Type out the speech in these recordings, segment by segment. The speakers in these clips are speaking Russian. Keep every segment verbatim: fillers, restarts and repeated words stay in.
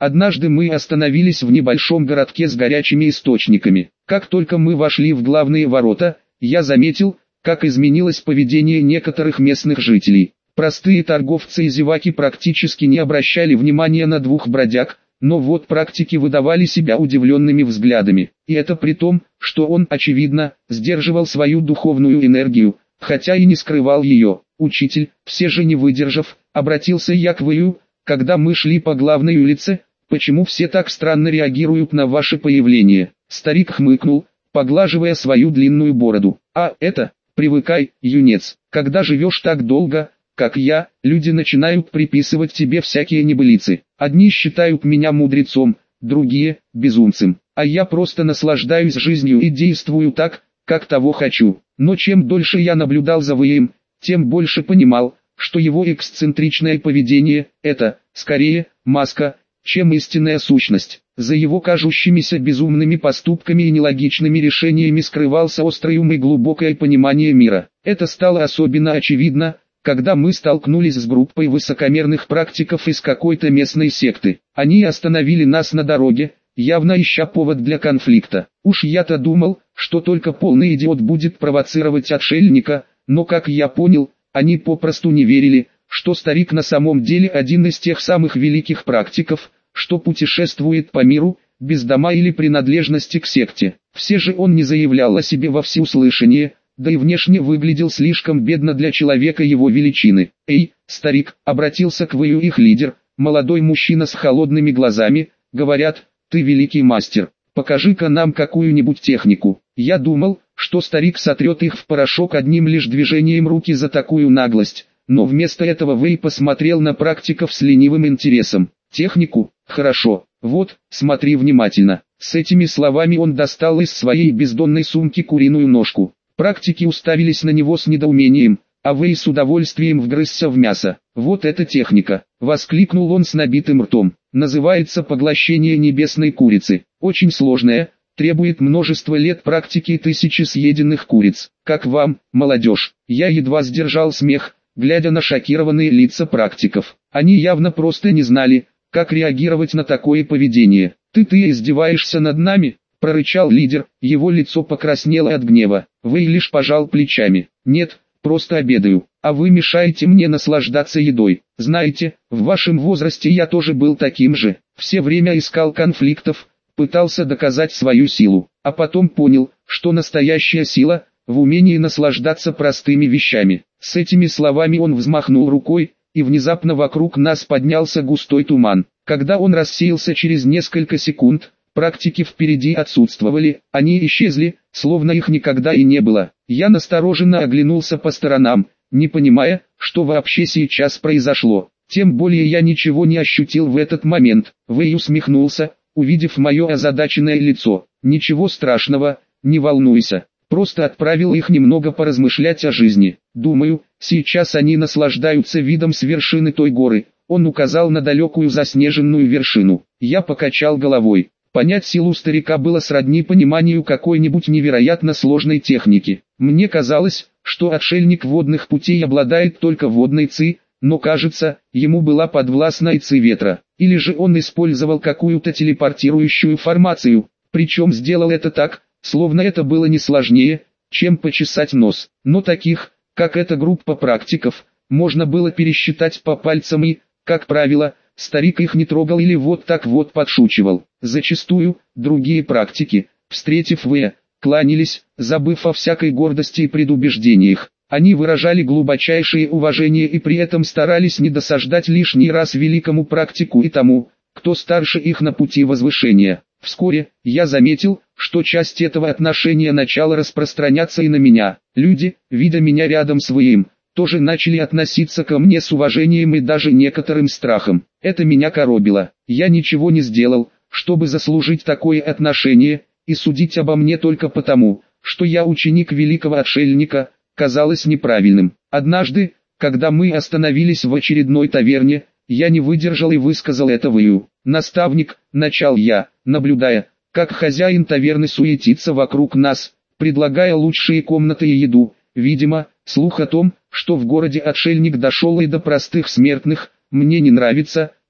Однажды мы остановились в небольшом городке с горячими источниками. Как только мы вошли в главные ворота, я заметил, как изменилось поведение некоторых местных жителей. Простые торговцы и зеваки практически не обращали внимания на двух бродяг, но вот практики выдавали себя удивленными взглядами. И это при том, что он, очевидно, сдерживал свою духовную энергию, хотя и не скрывал ее. «Учитель, все же не выдержав, обратился я к Вэю, когда мы шли по главной улице, почему все так странно реагируют на ваше появление?» Старик хмыкнул, поглаживая свою длинную бороду. «А это, привыкай, юнец, когда живешь так долго, как я, люди начинают приписывать тебе всякие небылицы. Одни считают меня мудрецом, другие – безумцем, а я просто наслаждаюсь жизнью и действую так, как того хочу». Но чем дольше я наблюдал за Вэем, тем больше понимал, что его эксцентричное поведение – это, скорее, маска, чем истинная сущность. За его кажущимися безумными поступками и нелогичными решениями скрывался острый ум и глубокое понимание мира. Это стало особенно очевидно, когда мы столкнулись с группой высокомерных практиков из какой-то местной секты. Они остановили нас на дороге, явно ища повод для конфликта. Уж я-то думал, что только полный идиот будет провоцировать отшельника, но как я понял, они попросту не верили, что старик на самом деле один из тех самых великих практиков, что путешествует по миру, без дома или принадлежности к секте. Все же он не заявлял о себе во всеуслышание, да и внешне выглядел слишком бедно для человека его величины. «Эй, старик», — обратился к Вэю их лидер, молодой мужчина с холодными глазами, — «говорят, ты великий мастер, покажи-ка нам какую-нибудь технику». Я думал, что старик сотрет их в порошок одним лишь движением руки за такую наглость, но вместо этого Вэй посмотрел на практиков с ленивым интересом. «Технику? Хорошо, вот, смотри внимательно». С этими словами он достал из своей бездонной сумки куриную ножку. Практики уставились на него с недоумением, а Вэй с удовольствием вгрызся в мясо. «Вот эта техника!» — воскликнул он с набитым ртом. «Называется поглощение небесной курицы. Очень сложная, требует множества лет практики и тысячи съеденных куриц. Как вам, молодежь?» Я едва сдержал смех, глядя на шокированные лица практиков. Они явно просто не знали, как реагировать на такое поведение. «Ты-ты издеваешься над нами?» — прорычал лидер, его лицо покраснело от гнева. Вэй лишь пожал плечами. «Нет, просто обедаю, а вы мешаете мне наслаждаться едой. Знаете, в вашем возрасте я тоже был таким же, все время искал конфликтов, пытался доказать свою силу, а потом понял, что настоящая сила — в умении наслаждаться простыми вещами». С этими словами он взмахнул рукой, и внезапно вокруг нас поднялся густой туман. Когда он рассеялся через несколько секунд, практики впереди отсутствовали, они исчезли, словно их никогда и не было. Я настороженно оглянулся по сторонам, не понимая, что вообще сейчас произошло. Тем более я ничего не ощутил в этот момент. Вэй усмехнулся, увидев мое озадаченное лицо. «Ничего страшного, не волнуйся. Просто отправил их немного поразмышлять о жизни. Думаю, сейчас они наслаждаются видом с вершины той горы». Он указал на далекую заснеженную вершину. Я покачал головой. Понять силу старика было сродни пониманию какой-нибудь невероятно сложной техники. Мне казалось, что отшельник водных путей обладает только водной ци, но кажется, ему была подвластна и ци ветра. Или же он использовал какую-то телепортирующую формацию, причем сделал это так, словно это было не сложнее, чем почесать нос. Но таких, как эта группа практиков, можно было пересчитать по пальцам и, как правило, старик их не трогал или вот так вот подшучивал. Зачастую, другие практики, встретив Вэя, кланялись, забыв о всякой гордости и предубеждениях. Они выражали глубочайшее уважение и при этом старались не досаждать лишний раз великому практику и тому, кто старше их на пути возвышения. Вскоре, я заметил, что часть этого отношения начала распространяться и на меня. Люди, видя меня рядом с Вэем, тоже начали относиться ко мне с уважением и даже некоторым страхом. Это меня коробило. Я ничего не сделал, чтобы заслужить такое отношение, и судить обо мне только потому, что я ученик великого отшельника, казалось неправильным. Однажды, когда мы остановились в очередной таверне, я не выдержал и высказал это Вэю. «Наставник», — начал я, наблюдая, как хозяин таверны суетится вокруг нас, предлагая лучшие комнаты и еду. Видимо, слух о том, что в городе отшельник дошел и до простых смертных, мне не нравится,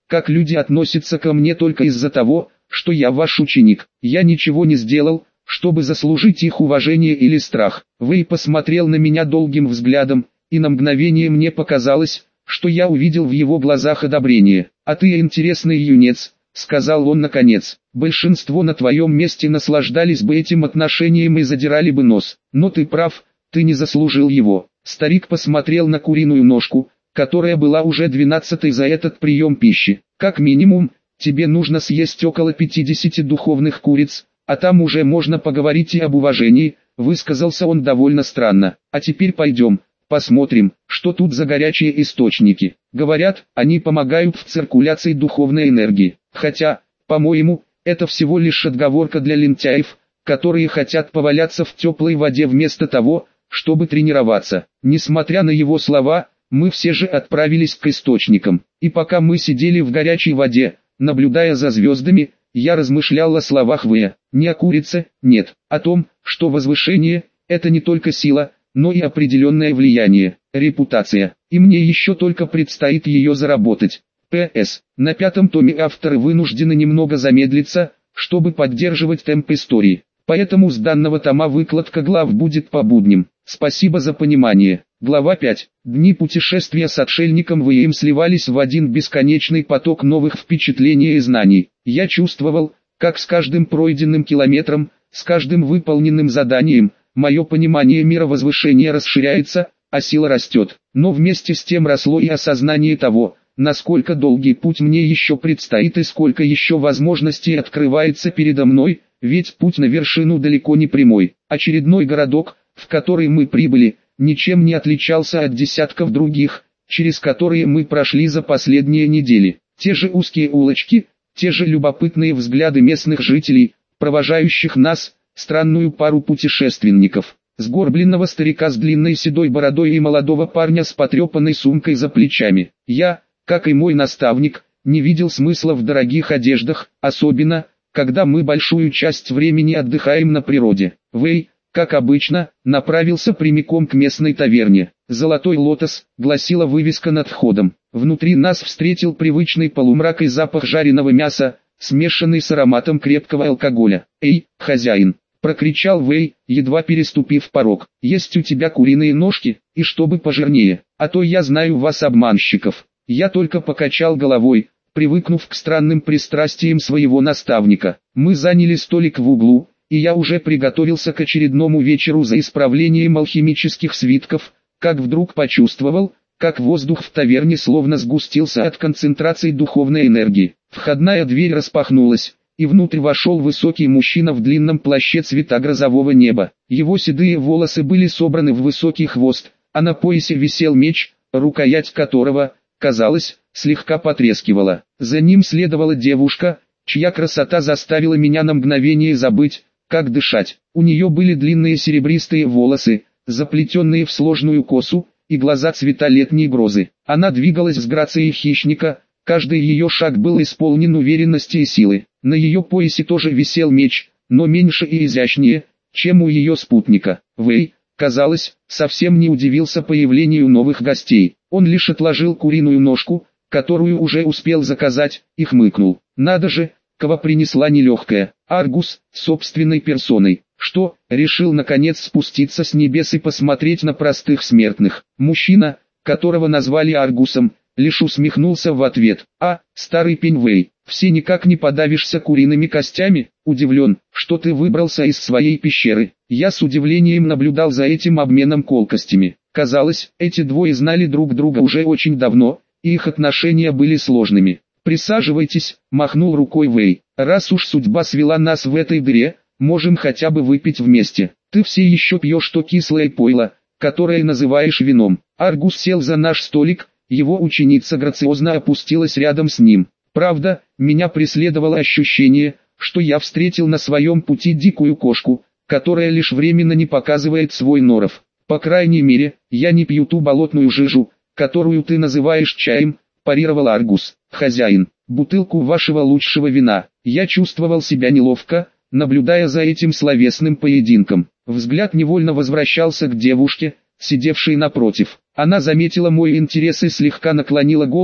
как люди относятся ко мне только из-за того, что я ваш ученик. Я ничего не сделал, чтобы заслужить их уважение или страх. Вэй посмотрел на меня долгим взглядом, и на мгновение мне показалось, что я увидел в его глазах одобрение. «А ты интересный юнец», — сказал он наконец. «Большинство на твоем месте наслаждались бы этим отношением и задирали бы нос. Но ты прав, ты не заслужил его». Старик посмотрел на куриную ножку, которая была уже двенадцатой за этот прием пищи. «Как минимум, тебе нужно съесть около пятидесяти духовных куриц, а там уже можно поговорить и об уважении», — высказался он довольно странно. «А теперь пойдем, посмотрим, что тут за горячие источники. Говорят, они помогают в циркуляции духовной энергии. Хотя, по-моему, это всего лишь отговорка для лентяев, которые хотят поваляться в теплой воде вместо того, чтобы тренироваться». Несмотря на его слова, мы все же отправились к источникам. И пока мы сидели в горячей воде, наблюдая за звездами, я размышлял о словах Вэя. Не о курице, нет, о том, что возвышение – это не только сила, но и определенное влияние, репутация. И мне еще только предстоит ее заработать. П С. На пятом томе авторы вынуждены немного замедлиться, чтобы поддерживать темп истории. Поэтому с данного тома выкладка глав будет по будням. Спасибо за понимание. Глава пять. Дни путешествия с отшельником Вэем сливались в один бесконечный поток новых впечатлений и знаний. Я чувствовал, как с каждым пройденным километром, с каждым выполненным заданием, мое понимание мировозвышения расширяется, а сила растет. Но вместе с тем росло и осознание того, насколько долгий путь мне еще предстоит и сколько еще возможностей открывается передо мной, ведь путь на вершину далеко не прямой. Очередной городок, в который мы прибыли, ничем не отличался от десятков других, через которые мы прошли за последние недели. Те же узкие улочки, те же любопытные взгляды местных жителей, провожающих нас, странную пару путешественников, сгорбленного старика с длинной седой бородой и молодого парня с потрепанной сумкой за плечами. Я, как и мой наставник, не видел смысла в дорогих одеждах, особенно, когда мы большую часть времени отдыхаем на природе. Вэй, как обычно, направился прямиком к местной таверне. «Золотой лотос», гласила вывеска над входом. Внутри нас встретил привычный полумрак и запах жареного мяса, смешанный с ароматом крепкого алкоголя. «Эй, хозяин!» — прокричал Вэй, едва переступив порог. «Есть у тебя куриные ножки, и чтобы пожирнее, а то я знаю вас, обманщиков». Я только покачал головой, привыкнув к странным пристрастиям своего наставника. Мы заняли столик в углу, и я уже приготовился к очередному вечеру за исправлением алхимических свитков, как вдруг почувствовал, как воздух в таверне словно сгустился от концентрации духовной энергии. Входная дверь распахнулась, и внутрь вошел высокий мужчина в длинном плаще цвета грозового неба. Его седые волосы были собраны в высокий хвост, а на поясе висел меч, рукоять которого, казалось, слегка потрескивала. За ним следовала девушка, чья красота заставила меня на мгновение забыть, как дышать. У нее были длинные серебристые волосы, заплетенные в сложную косу, и глаза цвета летней грозы. Она двигалась с грацией хищника, каждый ее шаг был исполнен уверенности и силы. На ее поясе тоже висел меч, но меньше и изящнее, чем у ее спутника. Вэй, казалось, совсем не удивился появлению новых гостей. Он лишь отложил куриную ножку, которую уже успел заказать, и хмыкнул. Надо же, кого принесла нелегкая. Аргус, собственной персоной. Что, решил наконец спуститься с небес и посмотреть на простых смертных. Мужчина, которого назвали Аргусом, лишь усмехнулся в ответ. А, старый пень Вэй, все никак не подавишься куриными костями? Удивлен, что ты выбрался из своей пещеры. Я с удивлением наблюдал за этим обменом колкостями. Казалось, эти двое знали друг друга уже очень давно, и их отношения были сложными. «Присаживайтесь», — махнул рукой Вэй. «Раз уж судьба свела нас в этой дыре, можем хотя бы выпить вместе. Ты все еще пьешь то кислое пойло, которое называешь вином». Аргус сел за наш столик, его ученица грациозно опустилась рядом с ним. Правда, меня преследовало ощущение, что я встретил на своем пути дикую кошку, которая лишь временно не показывает свой норов. «По крайней мере, я не пью ту болотную жижу, которую ты называешь чаем», – парировал Аргус. «Хозяин, бутылку вашего лучшего вина». Я чувствовал себя неловко, наблюдая за этим словесным поединком. Взгляд невольно возвращался к девушке, сидевшей напротив. Она заметила мой интерес и слегка наклонила голову,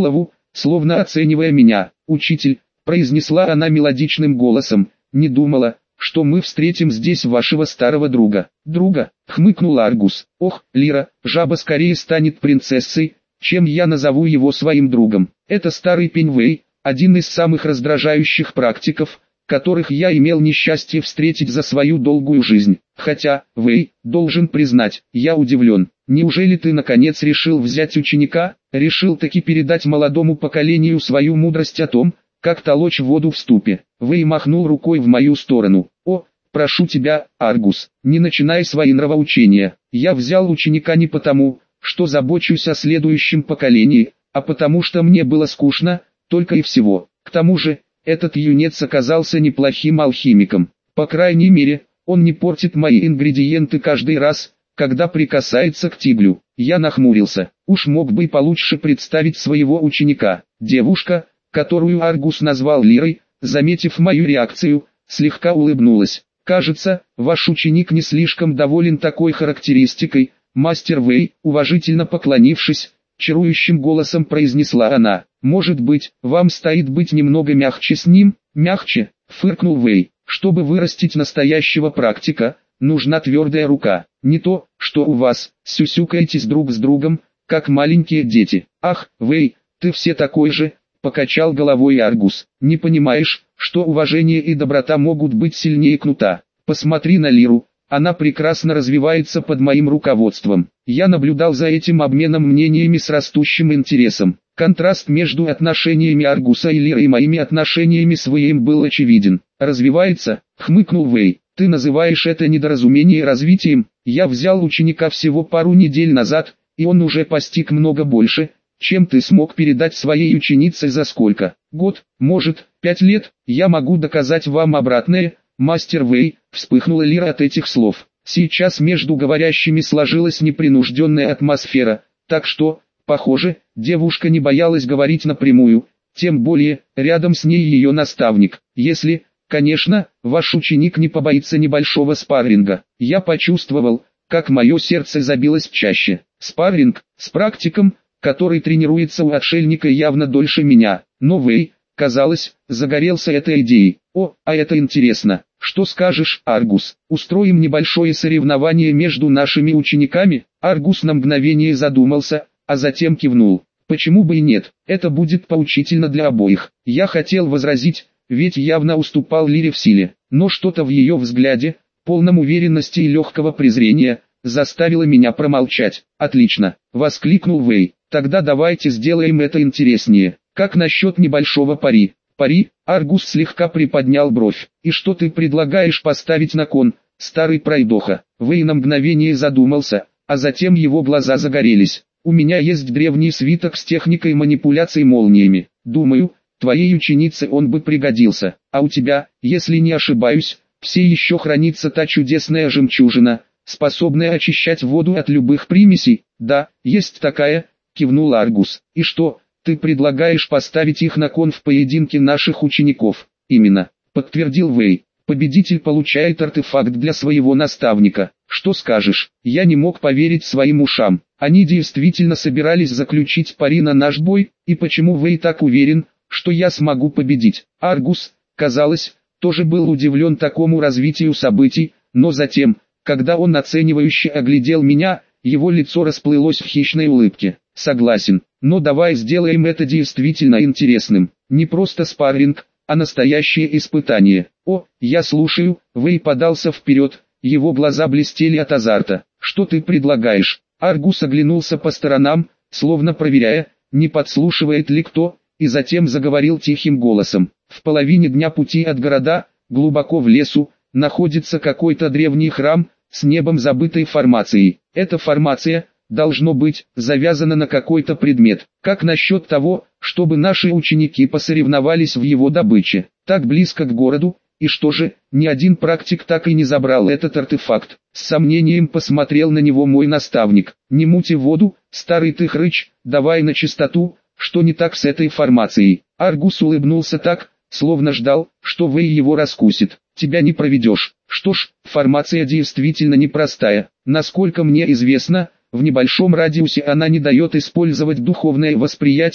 словно оценивая меня. «Учитель», — произнесла она мелодичным голосом, — «не думала, что мы встретим здесь вашего старого друга». «Друга?» — хмыкнул Аргус. «Ох, Лира, жаба скорее станет принцессой, чем я назову его своим другом. Это старый Пеньвей, один из самых раздражающих практиков, которых я имел несчастье встретить за свою долгую жизнь. Хотя, Вэй, должен признать, я удивлен. Неужели ты наконец решил взять ученика, решил таки передать молодому поколению свою мудрость о том, как толочь воду в ступе?» Вэй махнул рукой в мою сторону. «О, прошу тебя, Аргус, не начинай свои нравоучения. Я взял ученика не потому, что забочусь о следующем поколении, а потому что мне было скучно, только и всего. К тому же, этот юнец оказался неплохим алхимиком. По крайней мере, он не портит мои ингредиенты каждый раз, когда прикасается к тиблю». Я нахмурился. Уж мог бы получше представить своего ученика. Девушка, которую Аргус назвал Лирой, заметив мою реакцию, слегка улыбнулась. «Кажется, ваш ученик не слишком доволен такой характеристикой, мастер Вэй», уважительно поклонившись, чарующим голосом произнесла она. «Может быть, вам стоит быть немного мягче с ним?» «Мягче», — фыркнул Вэй. «Чтобы вырастить настоящего практика, нужна твердая рука. Не то, что у вас, сюсюкаетесь друг с другом, как маленькие дети». «Ах, Вэй, ты все такой же», — покачал головой Аргус. «Не понимаешь, что уважение и доброта могут быть сильнее кнута? Посмотри на Лиру, она прекрасно развивается под моим руководством». Я наблюдал за этим обменом мнениями с растущим интересом. Контраст между отношениями Аргуса и Лиры и моими отношениями с Вэем был очевиден. «Развивается?» — хмыкнул Вэй. «Ты называешь это недоразумение развитием? Я взял ученика всего пару недель назад, и он уже постиг много больше, чем ты смог передать своей ученице за сколько? Год, может, пять лет? Я могу доказать вам обратное, мастер Вэй», — вспыхнула Лира от этих слов. Сейчас между говорящими сложилась непринужденная атмосфера, так что, похоже, девушка не боялась говорить напрямую, тем более, рядом с ней ее наставник. «Если, конечно, ваш ученик не побоится небольшого спарринга». Я почувствовал, как мое сердце забилось чаще. Спарринг, с практиком, который тренируется у отшельника явно дольше меня. Но Вэй, казалось, загорелся этой идеей. «О, а это интересно. Что скажешь, Аргус? Устроим небольшое соревнование между нашими учениками?» Аргус на мгновение задумался, а затем кивнул. «Почему бы и нет? Это будет поучительно для обоих». Я хотел возразить, ведь явно уступал Лире в силе, но что-то в ее взгляде, полном уверенности и легкого презрения, заставило меня промолчать. «Отлично!» — воскликнул Вэй. «Тогда давайте сделаем это интереснее. Как насчет небольшого пари?» «Пари?» — Аргус слегка приподнял бровь. «И что ты предлагаешь поставить на кон, старый пройдоха?» Вэй на мгновение задумался, а затем его глаза загорелись. «У меня есть древний свиток с техникой манипуляций молниями. Думаю, твоей ученице он бы пригодился. А у тебя, если не ошибаюсь, все еще хранится та чудесная жемчужина, способная очищать воду от любых примесей». «Да, есть такая», — кивнул Аргус. «И что, ты предлагаешь поставить их на кон в поединке наших учеников?» «Именно», — подтвердил Вэй. «Победитель получает артефакт для своего наставника. Что скажешь?» Я не мог поверить своим ушам. Они действительно собирались заключить пари на наш бой, и почему Вэй так уверен, что я смогу победить? Аргус, казалось, тоже был удивлен такому развитию событий, но затем, когда он оценивающе оглядел меня, его лицо расплылось в хищной улыбке. «Согласен, но давай сделаем это действительно интересным. Не просто спарринг, а настоящее испытание». «О, я слушаю», — Вэй подался вперед, его глаза блестели от азарта. «Что ты предлагаешь?» Аргус оглянулся по сторонам, словно проверяя, не подслушивает ли кто, и затем заговорил тихим голосом. «В половине дня пути от города, глубоко в лесу, находится какой-то древний храм, с небом забытой формацией. Эта формация, должно быть, завязана на какой-то предмет. Как насчет того, чтобы наши ученики посоревновались в его добыче? Так близко к городу, и что же, ни один практик так и не забрал этот артефакт?» С сомнением посмотрел на него мой наставник. «Не мути воду, старый ты хрыч, давай на чистоту, что не так с этой формацией?» Аргус улыбнулся так, словно ждал, что Вэй его раскусит. «Тебя не проведешь». «Что ж, формация действительно непростая. Насколько мне известно, в небольшом радиусе она не дает использовать духовное восприятие,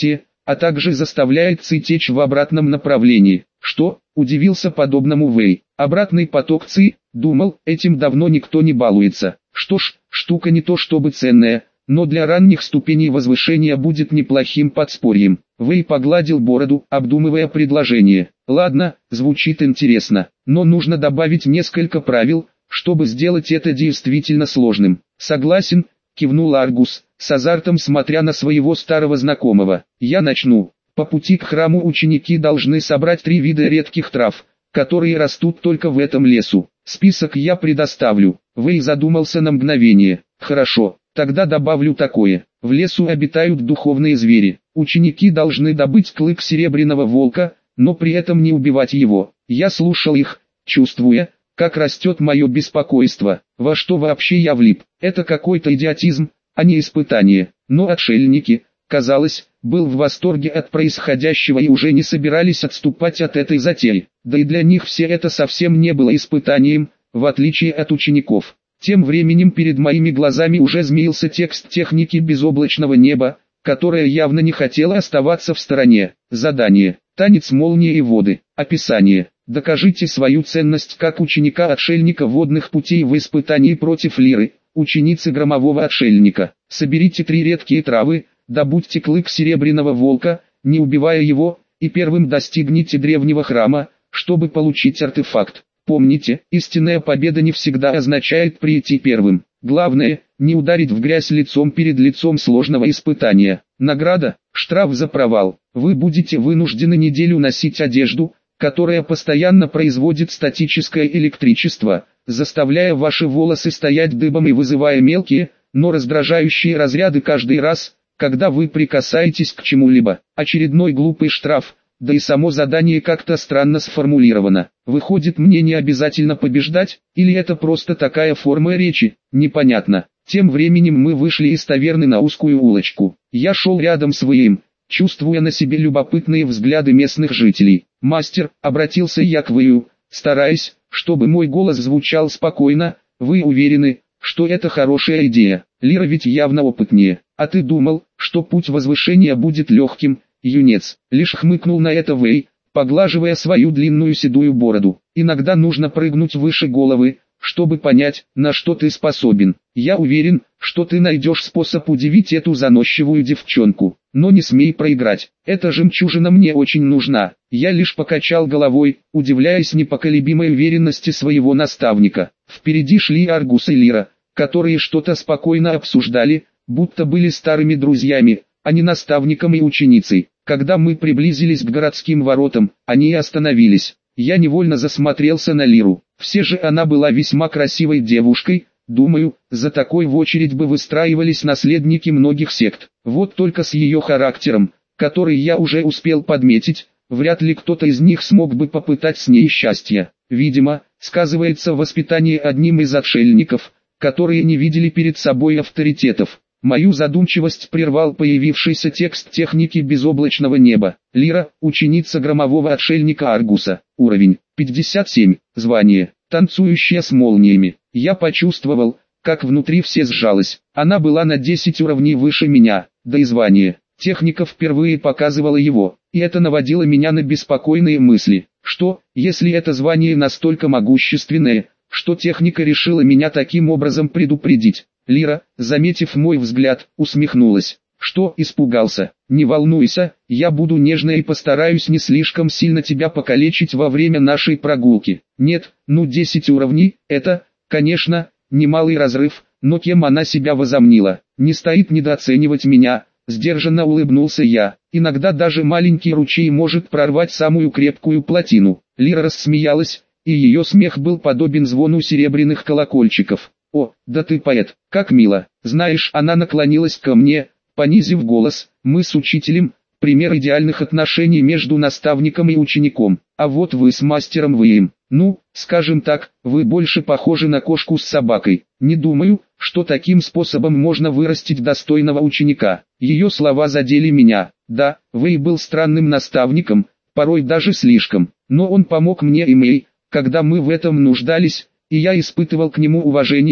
а также заставляет ци течь в обратном направлении. Что? Удивился подобному Вэй. Обратный поток ци, думал, этим давно никто не балуется. Что ж, штука не то чтобы ценная, но для ранних ступеней возвышения будет неплохим подспорьем. Вэй погладил бороду, обдумывая предложение. Ладно, звучит интересно, но нужно добавить несколько правил, чтобы сделать это действительно сложным. Согласен, кивнул Аргус, с азартом смотря на своего старого знакомого. Я начну. По пути к храму ученики должны собрать три вида редких трав, которые растут только в этом лесу. Список я предоставлю. Вэй задумался на мгновение. Хорошо, тогда добавлю такое. В лесу обитают духовные звери. Ученики должны добыть клык серебряного волка, но при этом не убивать его. Я слушал их, чувствуя, как растет мое беспокойство. Во что вообще я влип? Это какой-то идиотизм, а не испытание. Но отшельники, казалось, был в восторге от происходящего и уже не собирались отступать от этой затеи. Да и для них все это совсем не было испытанием, в отличие от учеников. Тем временем перед моими глазами уже змеился текст техники безоблачного неба, которая явно не хотела оставаться в стороне. Задание. Танец молнии и воды. Описание. Докажите свою ценность как ученика-отшельника водных путей в испытании против Лиры, ученицы громового отшельника. Соберите три редкие травы, добудьте клык серебряного волка, не убивая его, и первым достигните древнего храма, чтобы получить артефакт. Помните, истинная победа не всегда означает прийти первым. Главное, не ударить в грязь лицом перед лицом сложного испытания. Награда – штраф за провал. Вы будете вынуждены неделю носить одежду, которая постоянно производит статическое электричество, заставляя ваши волосы стоять дыбом и вызывая мелкие, но раздражающие разряды каждый раз, когда вы прикасаетесь к чему-либо. Очередной глупый штраф, да и само задание как-то странно сформулировано. Выходит, мне не обязательно побеждать, или это просто такая форма речи, непонятно. Тем временем мы вышли из таверны на узкую улочку. Я шел рядом с Вэем, чувствуя на себе любопытные взгляды местных жителей. «Мастер», — обратился я к Вэю, стараясь, чтобы мой голос звучал спокойно, «вы уверены, что это хорошая идея? Лира ведь явно опытнее. А ты думал, что путь возвышения будет легким?» Юнец лишь хмыкнул на это Вэй, поглаживая свою длинную седую бороду. «Иногда нужно прыгнуть выше головы, чтобы понять, на что ты способен. Я уверен, что ты найдешь способ удивить эту заносчивую девчонку. Но не смей проиграть. Эта жемчужина мне очень нужна». Я лишь покачал головой, удивляясь непоколебимой уверенности своего наставника. Впереди шли Аргус и Лира, которые что-то спокойно обсуждали, будто были старыми друзьями, а не наставником и ученицей. Когда мы приблизились к городским воротам, они остановились. Я невольно засмотрелся на Лиру. Все же она была весьма красивой девушкой, думаю, за такой в очередь бы выстраивались наследники многих сект. Вот только с ее характером, который я уже успел подметить, вряд ли кто-то из них смог бы попытать с ней счастья. Видимо, сказывается воспитание одним из отшельников, которые не видели перед собой авторитетов. Мою задумчивость прервал появившийся текст техники безоблачного неба. Лира, ученица громового отшельника Аргуса. Уровень пятьдесят семь. Звание танцующая с молниями. Я почувствовал, как внутри все сжалось. Она была на десять уровней выше меня, да и звание. Техника впервые показывала его, и это наводило меня на беспокойные мысли. Что, если это звание настолько могущественное, что техника решила меня таким образом предупредить? Лира, заметив мой взгляд, усмехнулась. «Что, испугался? Не волнуйся, я буду нежна и постараюсь не слишком сильно тебя покалечить во время нашей прогулки». Нет, ну десять уровней, это, конечно, немалый разрыв, но кем она себя возомнила? Не стоит недооценивать меня, сдержанно улыбнулся я. Иногда даже маленький ручей может прорвать самую крепкую плотину. Лира рассмеялась, и ее смех был подобен звону серебряных колокольчиков. «О, да ты поэт, как мило!» Знаешь, она наклонилась ко мне, понизив голос. «Мы с учителем, пример идеальных отношений между наставником и учеником, а вот вы с мастером Вэем. Ну, скажем так, вы больше похожи на кошку с собакой. Не думаю, что таким способом можно вырастить достойного ученика». Ее слова задели меня. Да, Вэй был странным наставником, порой даже слишком, но он помог мне и Мэй, когда мы в этом нуждались, и я испытывал к нему уважение,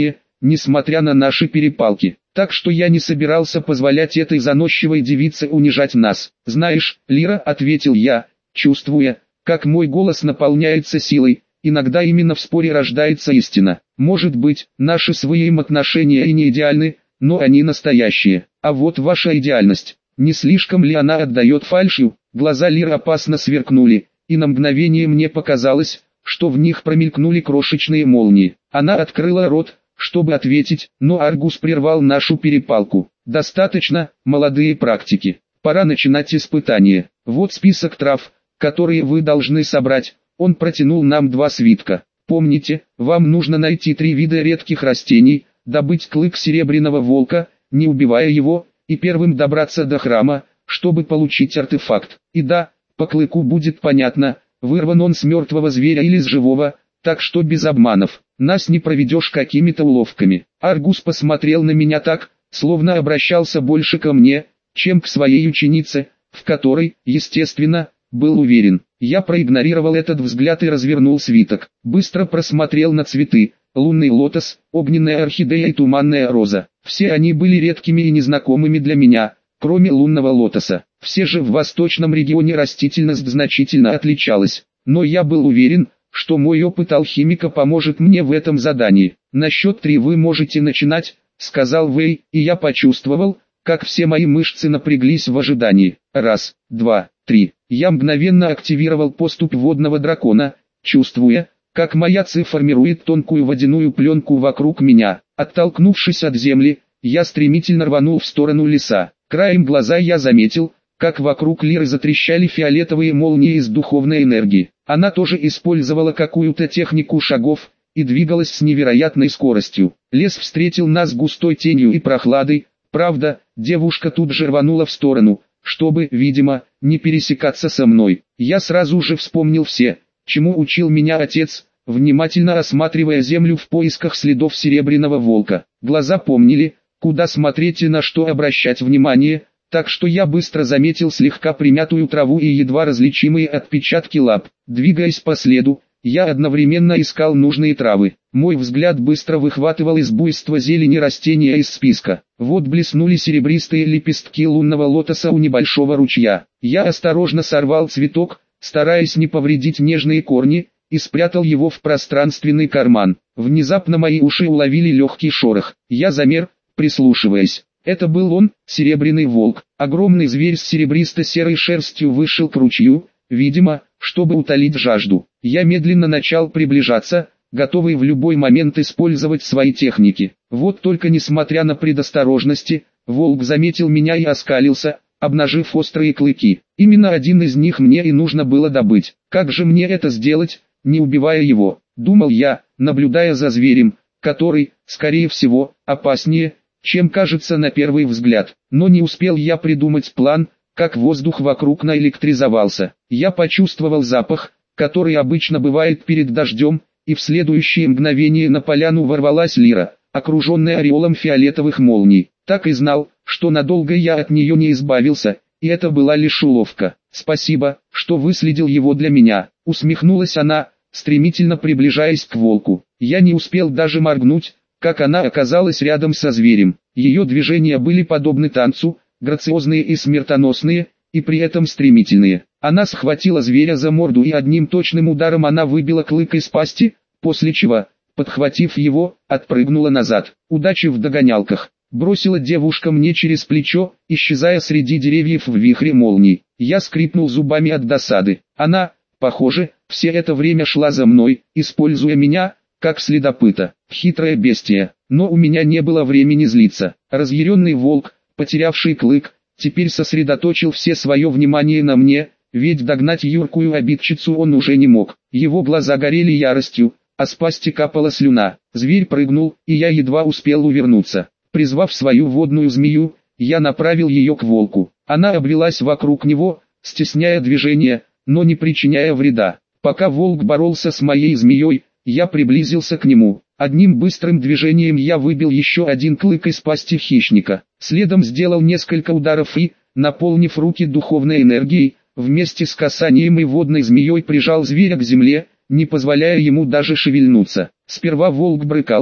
несмотря на наши перепалки. Так что я не собирался позволять этой заносчивой девице унижать нас. «Знаешь, Лира», — ответил я, чувствуя, как мой голос наполняется силой, иногда именно в споре рождается истина. Может быть, наши с Вэем отношения и не идеальны, но они настоящие. А вот ваша идеальность, не слишком ли она отдает фальшью? Глаза Лиры опасно сверкнули, и на мгновение мне показалось, что в них промелькнули крошечные молнии. Она открыла рот, чтобы ответить, но Аргус прервал нашу перепалку. «Достаточно, молодые практики. Пора начинать испытание. Вот список трав, которые вы должны собрать». Он протянул нам два свитка. «Помните, вам нужно найти три вида редких растений, добыть клык серебряного волка, не убивая его, и первым добраться до храма, чтобы получить артефакт. И да, по клыку будет понятно, вырван он с мертвого зверя или с живого, так что без обманов. Нас не проведешь какими-то уловками». Аргус посмотрел на меня так, словно обращался больше ко мне, чем к своей ученице, в которой, естественно, был уверен. Я проигнорировал этот взгляд и развернул свиток. Быстро просмотрел на цветы: лунный лотос, огненная орхидея и туманная роза. Все они были редкими и незнакомыми для меня, кроме лунного лотоса. Все же в восточном регионе растительность значительно отличалась. Но я был уверен, что мой опыт алхимика поможет мне в этом задании. «На счет три вы можете начинать», — сказал Вэй, и я почувствовал, как все мои мышцы напряглись в ожидании. Раз, два, три. Я мгновенно активировал поступь водного дракона, чувствуя, как моя ци формирует тонкую водяную пленку вокруг меня. Оттолкнувшись от земли, я стремительно рванул в сторону леса. Краем глаза я заметил, как вокруг Лиры затрещали фиолетовые молнии из духовной энергии. Она тоже использовала какую-то технику шагов и двигалась с невероятной скоростью. Лес встретил нас густой тенью и прохладой. Правда, девушка тут же рванула в сторону, чтобы, видимо, не пересекаться со мной. Я сразу же вспомнил все, чему учил меня отец, внимательно осматривая землю в поисках следов серебряного волка. Глаза помнили, куда смотреть и на что обращать внимание, так что я быстро заметил слегка примятую траву и едва различимые отпечатки лап. Двигаясь по следу, я одновременно искал нужные травы. Мой взгляд быстро выхватывал из буйства зелени растения из списка. Вот блеснули серебристые лепестки лунного лотоса у небольшого ручья. Я осторожно сорвал цветок, стараясь не повредить нежные корни, и спрятал его в пространственный карман. Внезапно мои уши уловили легкий шорох. Я замер, прислушиваясь. Это был он, серебряный волк. Огромный зверь с серебристо-серой шерстью вышел к ручью, видимо, чтобы утолить жажду. Я медленно начал приближаться, готовый в любой момент использовать свои техники. Вот только несмотря на предосторожности, волк заметил меня и оскалился, обнажив острые клыки. Именно один из них мне и нужно было добыть. Как же мне это сделать, не убивая его? Думал я, наблюдая за зверем, который, скорее всего, опаснее, чем кажется на первый взгляд. Но не успел я придумать план, как воздух вокруг наэлектризовался. Я почувствовал запах, который обычно бывает перед дождем, и в следующее мгновение на поляну ворвалась Лира, окруженная ореолом фиолетовых молний. Так и знал, что надолго я от нее не избавился, и это была лишь уловка. «Спасибо, что выследил его для меня», — усмехнулась она, стремительно приближаясь к волку. Я не успел даже моргнуть, как она оказалась рядом со зверем. Ее движения были подобны танцу, грациозные и смертоносные, и при этом стремительные. Она схватила зверя за морду и одним точным ударом она выбила клык из пасти, после чего, подхватив его, отпрыгнула назад. «Удачи в догонялках», — бросила девушка мне через плечо, исчезая среди деревьев в вихре молний. Я скрипнул зубами от досады. Она, похоже, все это время шла за мной, используя меня, как следопыта. Хитрое бестия. Но у меня не было времени злиться. Разъяренный волк, потерявший клык, теперь сосредоточил все свое внимание на мне, ведь догнать юркую обидчицу он уже не мог. Его глаза горели яростью, а с пасти капала слюна. Зверь прыгнул, и я едва успел увернуться. Призвав свою водную змею, я направил ее к волку. Она обвилась вокруг него, стесняя движение, но не причиняя вреда. Пока волк боролся с моей змеей, я приблизился к нему. Одним быстрым движением я выбил еще один клык из пасти хищника. Следом сделал несколько ударов и, наполнив руки духовной энергией, вместе с касанием и водной змеей прижал зверя к земле, не позволяя ему даже шевельнуться. Сперва волк брыкался,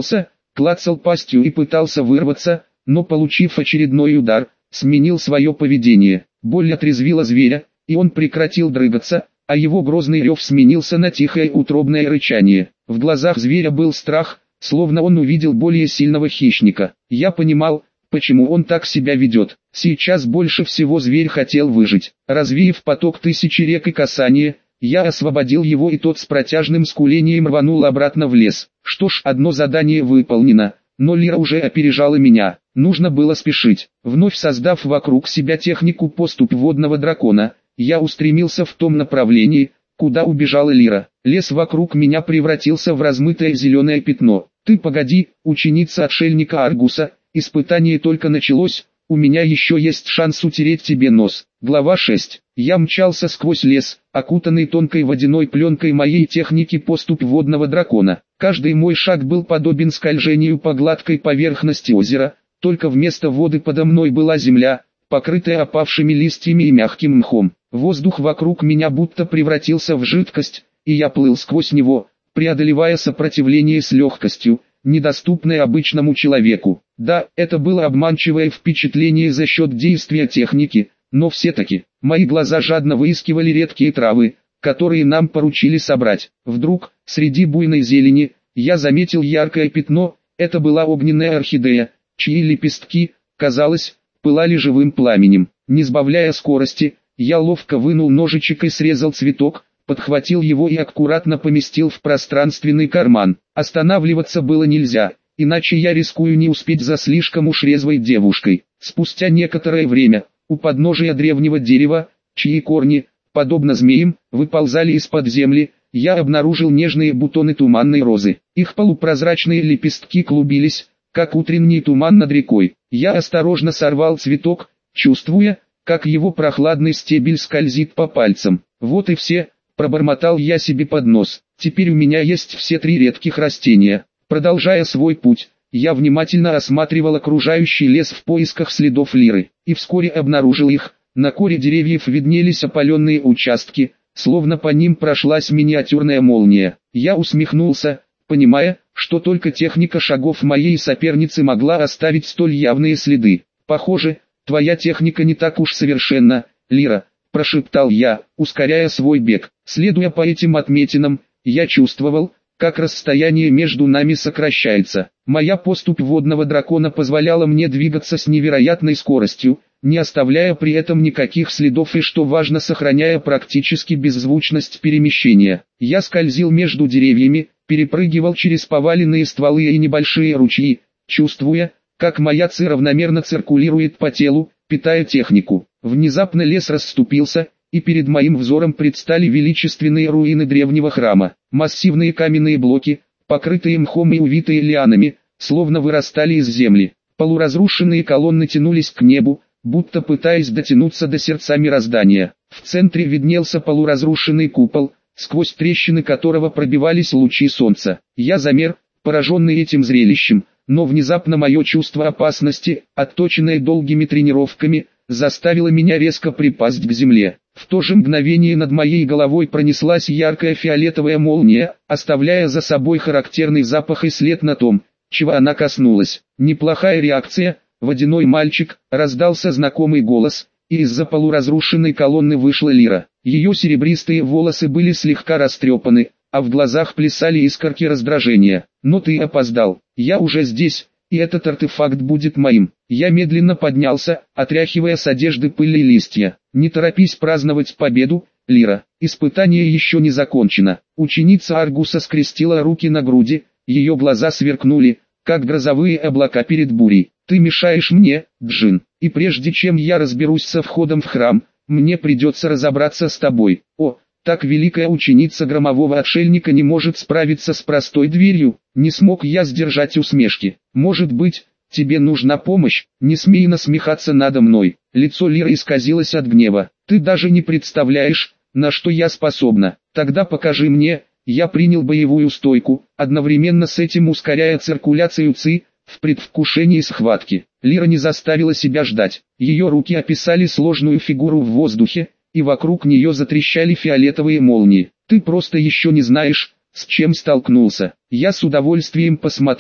клацал пастью и пытался вырваться, но получив очередной удар, сменил свое поведение. Боль отрезвила зверя, и он прекратил дрыгаться, а его грозный рев сменился на тихое утробное рычание. В глазах зверя был страх, словно он увидел более сильного хищника. Я понимал, почему он так себя ведет. Сейчас больше всего зверь хотел выжить. Развеяв поток тысячи рек и касания, я освободил его, и тот с протяжным скулением рванул обратно в лес. Что ж, одно задание выполнено, но Лира уже опережала меня. Нужно было спешить. Вновь создав вокруг себя технику поступь водного дракона, я устремился в том направлении, куда убежала Лира. Лес вокруг меня превратился в размытое зеленое пятно. «Ты погоди, ученица отшельника Аргуса, испытание только началось, у меня еще есть шанс утереть тебе нос». Глава шесть. Я мчался сквозь лес, окутанный тонкой водяной пленкой моей техники поступь водного дракона. Каждый мой шаг был подобен скольжению по гладкой поверхности озера, только вместо воды подо мной была земля, покрытая опавшими листьями и мягким мхом. Воздух вокруг меня будто превратился в жидкость, и я плыл сквозь него, преодолевая сопротивление с легкостью, недоступной обычному человеку. Да, это было обманчивое впечатление за счет действия техники, но все-таки, мои глаза жадно выискивали редкие травы, которые нам поручили собрать. Вдруг, среди буйной зелени, я заметил яркое пятно, это была огненная орхидея, чьи лепестки, казалось, пылали живым пламенем. Не сбавляя скорости, я ловко вынул ножичек и срезал цветок, подхватил его и аккуратно поместил в пространственный карман. Останавливаться было нельзя, иначе я рискую не успеть за слишком уж резвой девушкой. Спустя некоторое время, у подножия древнего дерева, чьи корни, подобно змеям, выползали из-под земли, я обнаружил нежные бутоны туманной розы. Их полупрозрачные лепестки клубились, как утренний туман над рекой. Я осторожно сорвал цветок, чувствуя, как его прохладный стебель скользит по пальцам. Вот и все, пробормотал я себе под нос. Теперь у меня есть все три редких растения. Продолжая свой путь, я внимательно осматривал окружающий лес в поисках следов Лиры, и вскоре обнаружил их. На коре деревьев виднелись опаленные участки, словно по ним прошлась миниатюрная молния. Я усмехнулся, понимая, что только техника шагов моей соперницы могла оставить столь явные следы. «Похоже, твоя техника не так уж совершенна, Лира», – прошептал я, ускоряя свой бег. Следуя по этим отметинам, я чувствовал, как расстояние между нами сокращается. Моя поступь водного дракона позволяла мне двигаться с невероятной скоростью, не оставляя при этом никаких следов и, что важно, сохраняя практически беззвучность перемещения. Я скользил между деревьями, перепрыгивал через поваленные стволы и небольшие ручьи, чувствуя, как моя ци равномерно циркулирует по телу, питая технику. Внезапно лес расступился, и перед моим взором предстали величественные руины древнего храма. Массивные каменные блоки, покрытые мхом и увитые лианами, словно вырастали из земли. Полуразрушенные колонны тянулись к небу, будто пытаясь дотянуться до сердца мироздания. В центре виднелся полуразрушенный купол, сквозь трещины которого пробивались лучи солнца. Я замер, пораженный этим зрелищем, но внезапно мое чувство опасности, отточенное долгими тренировками, заставило меня резко припасть к земле. В то же мгновение над моей головой пронеслась яркая фиолетовая молния, оставляя за собой характерный запах и след на том, чего она коснулась. Неплохая реакция, водяной мальчик, раздался знакомый голос, и из-за полуразрушенной колонны вышла Лира. Ее серебристые волосы были слегка растрепаны, а в глазах плясали искорки раздражения. «Но ты опоздал, я уже здесь, и этот артефакт будет моим». Я медленно поднялся, отряхивая с одежды пыль и листья. «Не торопись праздновать победу, Лира, испытание еще не закончено». Ученица Аргуса скрестила руки на груди, ее глаза сверкнули, как грозовые облака перед бурей. «Ты мешаешь мне, Джин, и прежде чем я разберусь со входом в храм, мне придется разобраться с тобой». «О, так великая ученица громового отшельника не может справиться с простой дверью». Не смог я сдержать усмешки. «Может быть, тебе нужна помощь? Не смей насмехаться надо мной». Лицо Лиры исказилось от гнева. «Ты даже не представляешь, на что я способна. Тогда покажи мне». Я принял боевую стойку, одновременно с этим ускоряя циркуляцию ци, в предвкушении схватки. Лира не заставила себя ждать. Ее руки описали сложную фигуру в воздухе, и вокруг нее затрещали фиолетовые молнии. «Ты просто еще не знаешь, с чем столкнулся. Я с удовольствием посмотрю,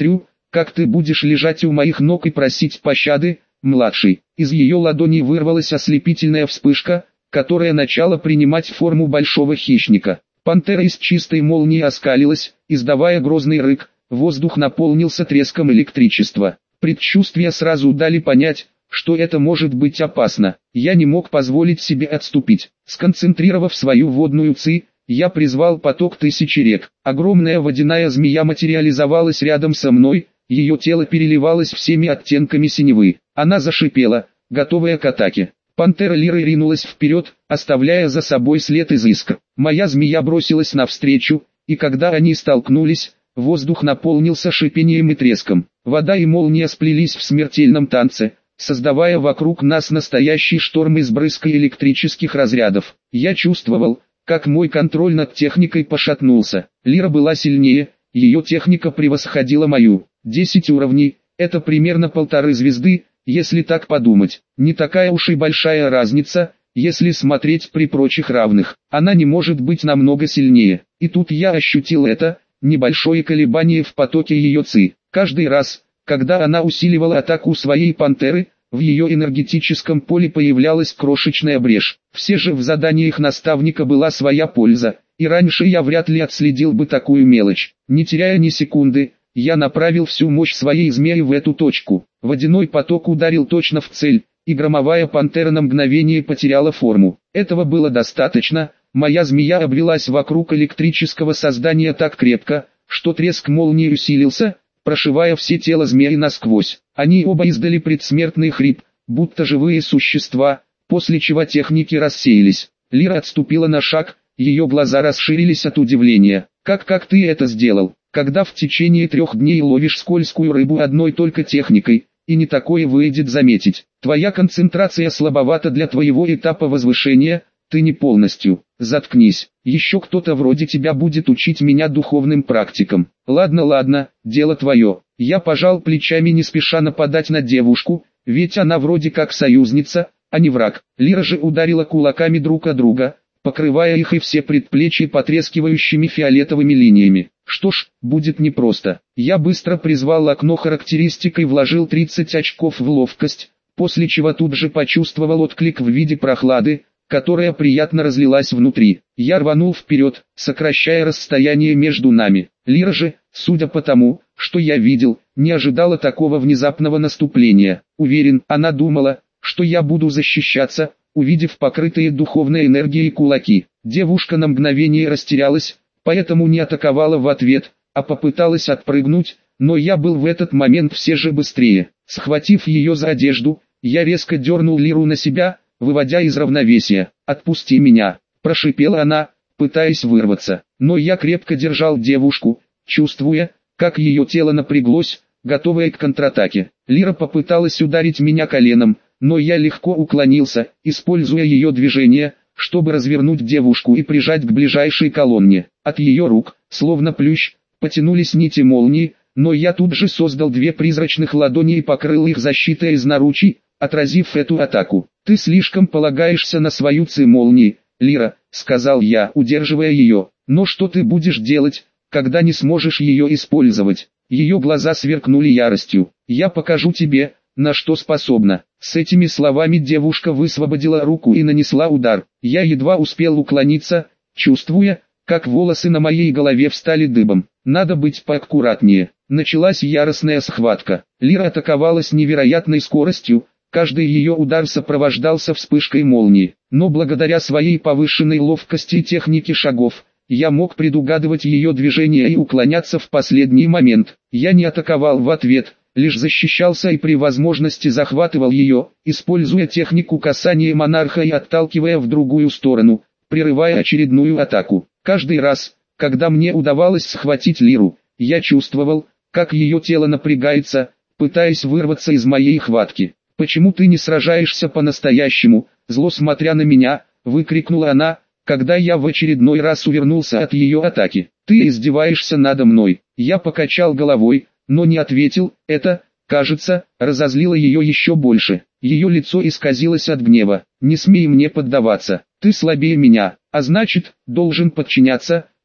как ты будешь лежать у моих ног и просить пощады, младший». Из ее ладони вырвалась ослепительная вспышка, которая начала принимать форму большого хищника. Пантера из чистой молнии оскалилась, издавая грозный рык, воздух наполнился треском электричества. Предчувствия сразу дали понять, что это может быть опасно. Я не мог позволить себе отступить. Сконцентрировав свою водную ци, я призвал поток тысячи рек. Огромная водяная змея материализовалась рядом со мной, ее тело переливалось всеми оттенками синевы. Она зашипела, готовая к атаке. Пантера Лиры ринулась вперед, оставляя за собой след из искр. Моя змея бросилась навстречу, и когда они столкнулись, воздух наполнился шипением и треском. Вода и молния сплелись в смертельном танце, создавая вокруг нас настоящий шторм из брызг и электрических разрядов. Я чувствовал, как мой контроль над техникой пошатнулся. Лира была сильнее, ее техника превосходила мою. Десять уровней, это примерно полторы звезды, если так подумать. Не такая уж и большая разница, если смотреть при прочих равных. Она не может быть намного сильнее. И тут я ощутил это, небольшое колебание в потоке ее ци. Каждый раз, когда она усиливала атаку своей пантеры, в ее энергетическом поле появлялась крошечная брешь. Все же в заданиях наставника была своя польза, и раньше я вряд ли отследил бы такую мелочь. Не теряя ни секунды, я направил всю мощь своей змеи в эту точку. Водяной поток ударил точно в цель, и громовая пантера на мгновение потеряла форму. Этого было достаточно, моя змея обвелась вокруг электрического создания так крепко, что треск молнии усилился, прошивая все тело змеи насквозь. Они оба издали предсмертный хрип, будто живые существа, после чего техники рассеялись. Лира отступила на шаг, ее глаза расширились от удивления. «Как как ты это сделал? Когда в течение трех дней ловишь скользкую рыбу одной только техникой, и не такое выйдет заметить. Твоя концентрация слабовата для твоего этапа возвышения, ты не полностью. Заткнись, еще кто-то вроде тебя будет учить меня духовным практикам». «Ладно ладно, дело твое». Я пожал плечами, не спеша нападать на девушку, ведь она вроде как союзница, а не враг. Лира же ударила кулаками друг о друга, покрывая их и все предплечья потрескивающими фиолетовыми линиями. Что ж, будет непросто. Я быстро призвал окно характеристик и вложил тридцать очков в ловкость, после чего тут же почувствовал отклик в виде прохлады, которая приятно разлилась внутри. Я рванул вперед, сокращая расстояние между нами. Лира же, судя по тому, что я видел, не ожидала такого внезапного наступления. Уверен, она думала, что я буду защищаться, увидев покрытые духовной энергией кулаки. Девушка на мгновение растерялась, поэтому не атаковала в ответ, а попыталась отпрыгнуть, но я был в этот момент все же быстрее. Схватив ее за одежду, я резко дернул Лиру на себя, выводя из равновесия. «Отпусти меня!» – прошипела она, пытаясь вырваться. Но я крепко держал девушку, чувствуя, как ее тело напряглось, готовое к контратаке. Лира попыталась ударить меня коленом, но я легко уклонился, используя ее движение, чтобы развернуть девушку и прижать к ближайшей колонне. От ее рук, словно плющ, потянулись нити молнии, но я тут же создал две призрачных ладони и покрыл их защитой из наручий, отразив эту атаку. «Ты слишком полагаешься на свою ци молнии, Лира», — сказал я, удерживая ее. «Но что ты будешь делать, когда не сможешь ее использовать?» Ее глаза сверкнули яростью. «Я покажу тебе, на что способна». С этими словами девушка высвободила руку и нанесла удар. Я едва успел уклониться, чувствуя, как волосы на моей голове встали дыбом. Надо быть поаккуратнее. Началась яростная схватка. Лира атаковала с невероятной скоростью, каждый ее удар сопровождался вспышкой молнии. Но благодаря своей повышенной ловкости и технике шагов, я мог предугадывать ее движения и уклоняться в последний момент. Я не атаковал в ответ, лишь защищался и при возможности захватывал ее, используя технику касания монарха и отталкивая в другую сторону, прерывая очередную атаку. Каждый раз, когда мне удавалось схватить Лиру, я чувствовал, как ее тело напрягается, пытаясь вырваться из моей хватки. «Почему ты не сражаешься по-настоящему?» — зло смотря на меня, выкрикнула она, когда я в очередной раз увернулся от ее атаки. «Ты издеваешься надо мной». Я покачал головой, но не ответил. Это, кажется, разозлило ее еще больше. Ее лицо исказилось от гнева. «Не смей мне поддаваться. Ты слабее меня, а значит, должен подчиняться»,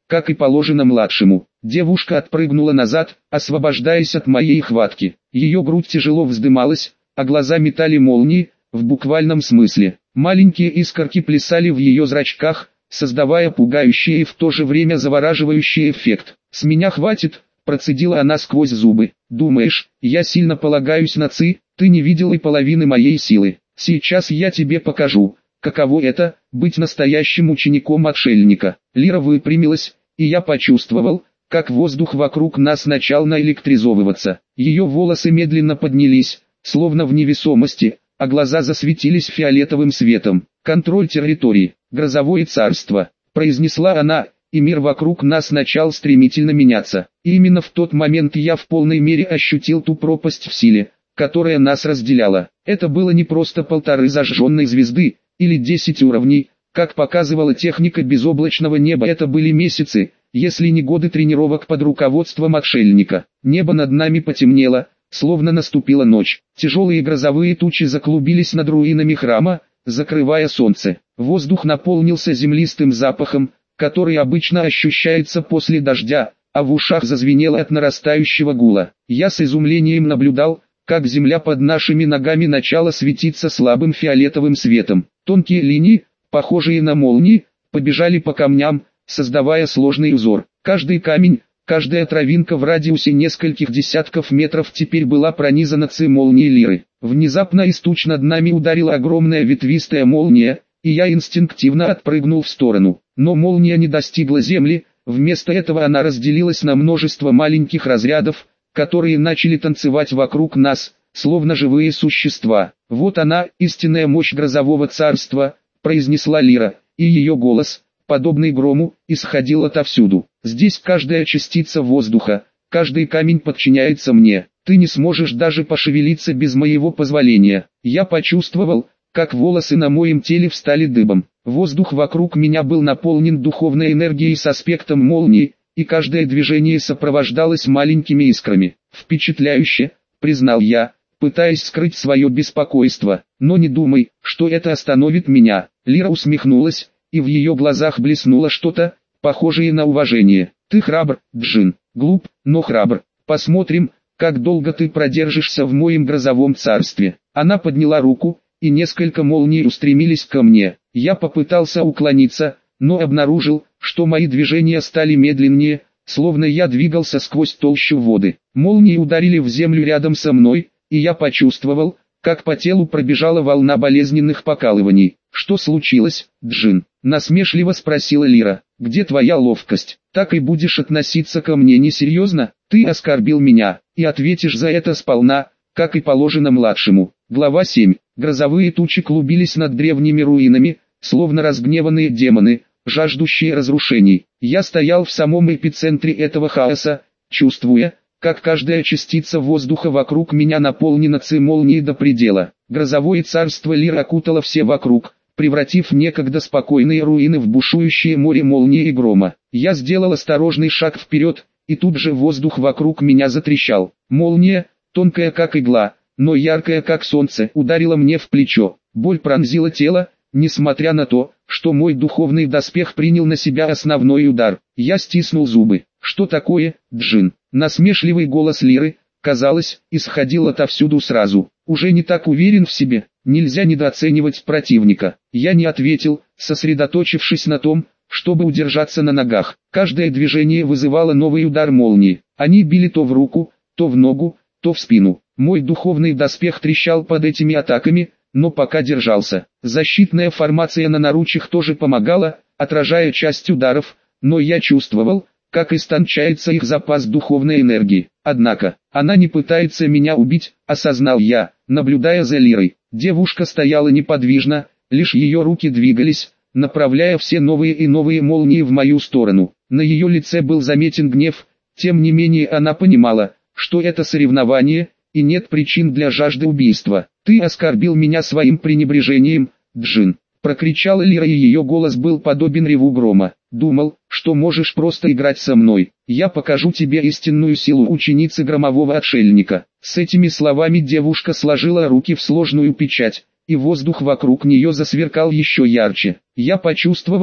как и положено младшему. Девушка отпрыгнула назад, освобождаясь от моей хватки. Ее грудь тяжело вздымалась, а глаза метали молнии, в буквальном смысле. Маленькие искорки плясали в ее зрачках, создавая пугающий и в то же время завораживающий эффект. «С меня хватит», – процедила она сквозь зубы. «Думаешь, я сильно полагаюсь на ци? Ты не видел и половины моей силы. Сейчас я тебе покажу, каково это – быть настоящим учеником отшельника». Лира выпрямилась, и я почувствовал, как воздух вокруг нас начал наэлектризовываться. Ее волосы медленно поднялись, словно в невесомости, а глаза засветились фиолетовым светом. «Контроль территории, грозовое царство», – произнесла она, и мир вокруг нас начал стремительно меняться. И именно в тот момент я в полной мере ощутил ту пропасть в силе, которая нас разделяла. Это было не просто полторы зажженной звезды, или десять уровней, как показывала техника безоблачного неба. Это были месяцы, если не годы тренировок под руководством отшельника. Небо над нами потемнело, словно наступила ночь. Тяжелые грозовые тучи заклубились над руинами храма, закрывая солнце. Воздух наполнился землистым запахом, который обычно ощущается после дождя, а в ушах зазвенело от нарастающего гула. Я с изумлением наблюдал, как земля под нашими ногами начала светиться слабым фиолетовым светом. Тонкие линии, похожие на молнии, побежали по камням, создавая сложный узор. Каждый камень, каждая травинка в радиусе нескольких десятков метров теперь была пронизана ци-молнией Лиры. Внезапно из туч над нами ударила огромная ветвистая молния, и я инстинктивно отпрыгнул в сторону. Но молния не достигла земли, вместо этого она разделилась на множество маленьких разрядов, которые начали танцевать вокруг нас, словно живые существа. «Вот она, истинная мощь грозового царства», – произнесла Лира, и ее голос, подобный грому, исходил отовсюду. «Здесь каждая частица воздуха, каждый камень подчиняется мне. Ты не сможешь даже пошевелиться без моего позволения». Я почувствовал, как волосы на моем теле встали дыбом. Воздух вокруг меня был наполнен духовной энергией с аспектом молнии, и каждое движение сопровождалось маленькими искрами. «Впечатляюще», — признал я, пытаясь скрыть свое беспокойство. «Но не думай, что это остановит меня». Лира усмехнулась, и в ее глазах блеснуло что-то, похожее на уважение. «Ты храбр, Джин, глуп, но храбр. Посмотрим, как долго ты продержишься в моем грозовом царстве». Она подняла руку, и несколько молний устремились ко мне. Я попытался уклониться, но обнаружил, что мои движения стали медленнее, словно я двигался сквозь толщу воды. Молнии ударили в землю рядом со мной, и я почувствовал, как по телу пробежала волна болезненных покалываний. «Что случилось, Джин?» – насмешливо спросила Лира. «Где твоя ловкость? Так и будешь относиться ко мне несерьезно? Ты оскорбил меня, и ответишь за это сполна, как и положено младшему». Глава семь. Грозовые тучи клубились над древними руинами, словно разгневанные демоны, жаждущие разрушений. Я стоял в самом эпицентре этого хаоса, чувствуя, как каждая частица воздуха вокруг меня наполнена ци-молнией до предела. Грозовое царство Лир окутало все вокруг, превратив некогда спокойные руины в бушующее море молнии и грома. Я сделал осторожный шаг вперед, и тут же воздух вокруг меня затрещал. Молния, тонкая как игла, но яркая как солнце, ударила мне в плечо. Боль пронзила тело, несмотря на то, что мой духовный доспех принял на себя основной удар. Я стиснул зубы. «Что такое, Джин?» Насмешливый голос Лиры, казалось, исходил отовсюду сразу. «Уже не так уверен в себе, нельзя недооценивать противника». Я не ответил, сосредоточившись на том, чтобы удержаться на ногах. Каждое движение вызывало новый удар молнии. Они били то в руку, то в ногу, то в спину. Мой духовный доспех трещал под этими атаками, но пока держался. Защитная формация на наручах тоже помогала, отражая часть ударов, но я чувствовал, как истончается их запас духовной энергии. Однако, она не пытается меня убить, осознал я, наблюдая за Лирой. Девушка стояла неподвижно, лишь ее руки двигались, направляя все новые и новые молнии в мою сторону. На ее лице был заметен гнев, тем не менее она понимала, что это соревнование, и нет причин для жажды убийства. «Ты оскорбил меня своим пренебрежением, Джин», — прокричала Лира, и ее голос был подобен реву грома. «Думал, что можешь просто играть со мной. Я покажу тебе истинную силу ученицы громового отшельника». С этими словами девушка сложила руки в сложную печать, и воздух вокруг нее засверкал еще ярче. Я почувствовал,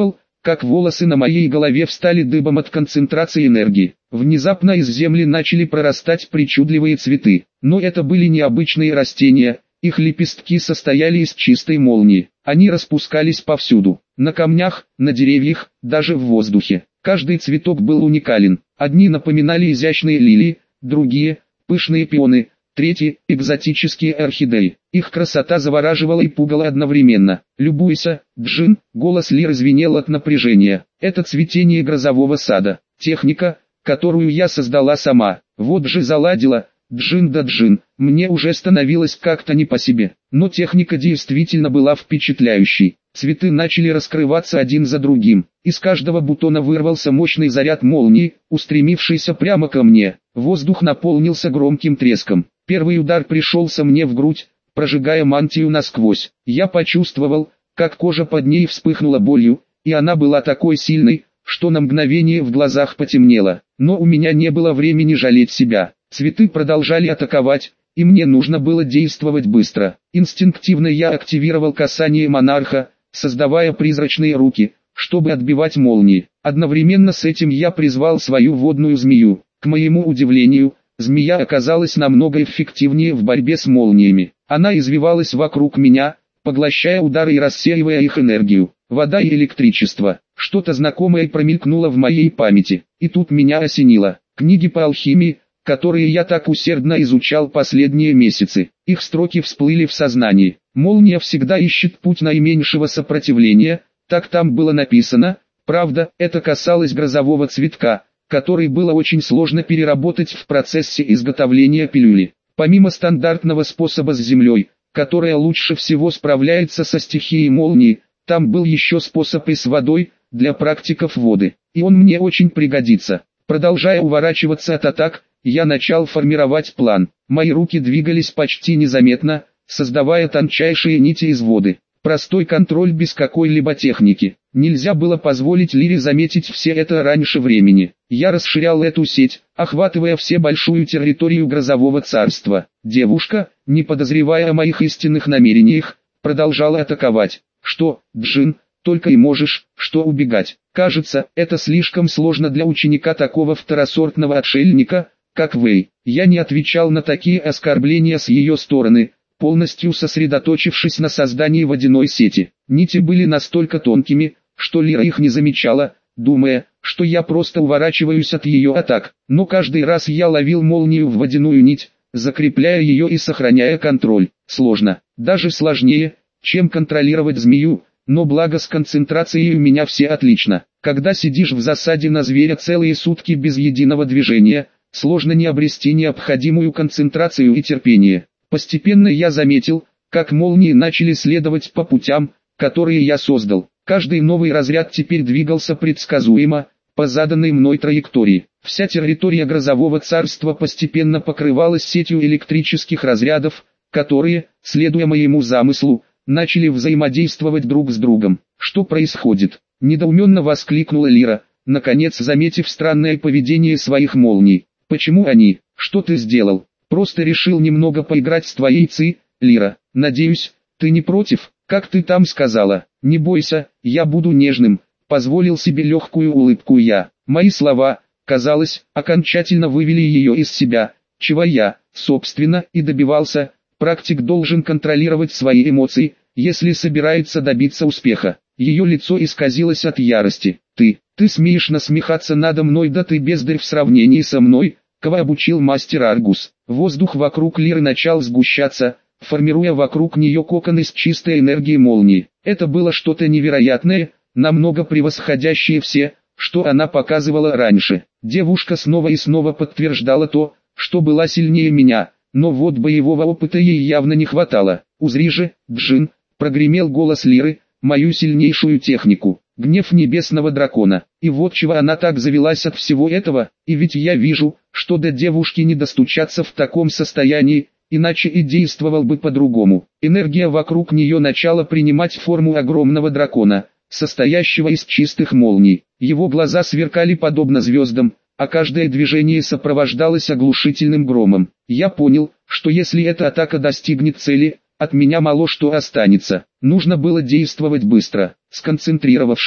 как волосы на моей голове встали дыбом от концентрации энергии. Внезапно из земли начали прорастать причудливые цветы, но это были необычные растения, их лепестки состояли из чистой молнии. Они распускались повсюду, на камнях, на деревьях, даже в воздухе. Каждый цветок был уникален. Одни напоминали изящные лилии, другие – пышные пионы, третьи – экзотические орхидеи. Их красота завораживала и пугала одновременно. «Любуйся, Джин», голос Лиры звенел от напряжения. «Это цветение грозового сада. Техника, которую я создала сама. Вот же заладила, Джин да Джин». Мне уже становилось как-то не по себе. Но техника действительно была впечатляющей. Цветы начали раскрываться один за другим. Из каждого бутона вырвался мощный заряд молнии, устремившийся прямо ко мне. Воздух наполнился громким треском. Первый удар пришелся мне в грудь, прожигая мантию насквозь. Я почувствовал, как кожа под ней вспыхнула болью, и она была такой сильной, что на мгновение в глазах потемнело. Но у меня не было времени жалеть себя. Цветы продолжали атаковать, и мне нужно было действовать быстро. Инстинктивно я активировал касание монарха, создавая призрачные руки, чтобы отбивать молнии. Одновременно с этим я призвал свою водную змею. К моему удивлению, змея оказалась намного эффективнее в борьбе с молниями. Она извивалась вокруг меня, поглощая удары и рассеивая их энергию. Вода и электричество. Что-то знакомое промелькнуло в моей памяти. И тут меня осенило. Книги по алхимии, которые я так усердно изучал последние месяцы. Их строки всплыли в сознании. Молния всегда ищет путь наименьшего сопротивления, так там было написано. Правда, это касалось грозового цветка, который было очень сложно переработать в процессе изготовления пилюли. Помимо стандартного способа с землей, которая лучше всего справляется со стихией молнии, там был еще способ и с водой, для практиков воды. И он мне очень пригодится. Продолжая уворачиваться от атак, я начал формировать план. Мои руки двигались почти незаметно, создавая тончайшие нити из воды. Простой контроль без какой-либо техники. Нельзя было позволить Лире заметить все это раньше времени. Я расширял эту сеть, охватывая все большую территорию грозового царства. Девушка, не подозревая о моих истинных намерениях, продолжала атаковать. «Что, Джин, только и можешь, что убегать? Кажется, это слишком сложно для ученика такого второсортного отшельника, как Вэй». Я не отвечал на такие оскорбления с ее стороны, полностью сосредоточившись на создании водяной сети. Нити были настолько тонкими, что Лира их не замечала, думая, что я просто уворачиваюсь от ее атак. Но каждый раз я ловил молнию в водяную нить, закрепляя ее и сохраняя контроль. Сложно, даже сложнее, чем контролировать змею, но благо с концентрацией у меня все отлично. Когда сидишь в засаде на зверя целые сутки без единого движения, сложно не обрести необходимую концентрацию и терпение. Постепенно я заметил, как молнии начали следовать по путям, которые я создал. Каждый новый разряд теперь двигался предсказуемо, по заданной мной траектории. Вся территория грозового царства постепенно покрывалась сетью электрических разрядов, которые, следуя моему замыслу, начали взаимодействовать друг с другом. «Что происходит?» – недоуменно воскликнула Лира, наконец заметив странное поведение своих молний. «Почему они? Что ты сделал?» «Просто решил немного поиграть с твоей ци, Лира. Надеюсь, ты не против?» «Как ты там сказала? Не бойся, я буду нежным», – позволил себе легкую улыбку я. Мои слова, казалось, окончательно вывели ее из себя, чего я, собственно, и добивался. Практик должен контролировать свои эмоции, если собирается добиться успеха. Ее лицо исказилось от ярости. «Ты, ты смеешь насмехаться надо мной, да ты бездарь в сравнении со мной, кого обучил мастер Аргус». Воздух вокруг Лиры начал сгущаться, формируя вокруг нее кокон из чистой энергии молнии. Это было что-то невероятное, намного превосходящее все, что она показывала раньше. Девушка снова и снова подтверждала то, что была сильнее меня. Но вот боевого опыта ей явно не хватало. «Узри же, Джин», — прогремел голос Лиры, — «мою сильнейшую технику, гнев небесного дракона». И вот чего она так завелась от всего этого, и ведь я вижу, что до девушки не достучаться в таком состоянии, иначе и действовал бы по-другому. Энергия вокруг нее начала принимать форму огромного дракона, состоящего из чистых молний. Его глаза сверкали подобно звездам, а каждое движение сопровождалось оглушительным громом. Я понял, что если эта атака достигнет цели, от меня мало что останется. Нужно было действовать быстро. Сконцентрировавшись,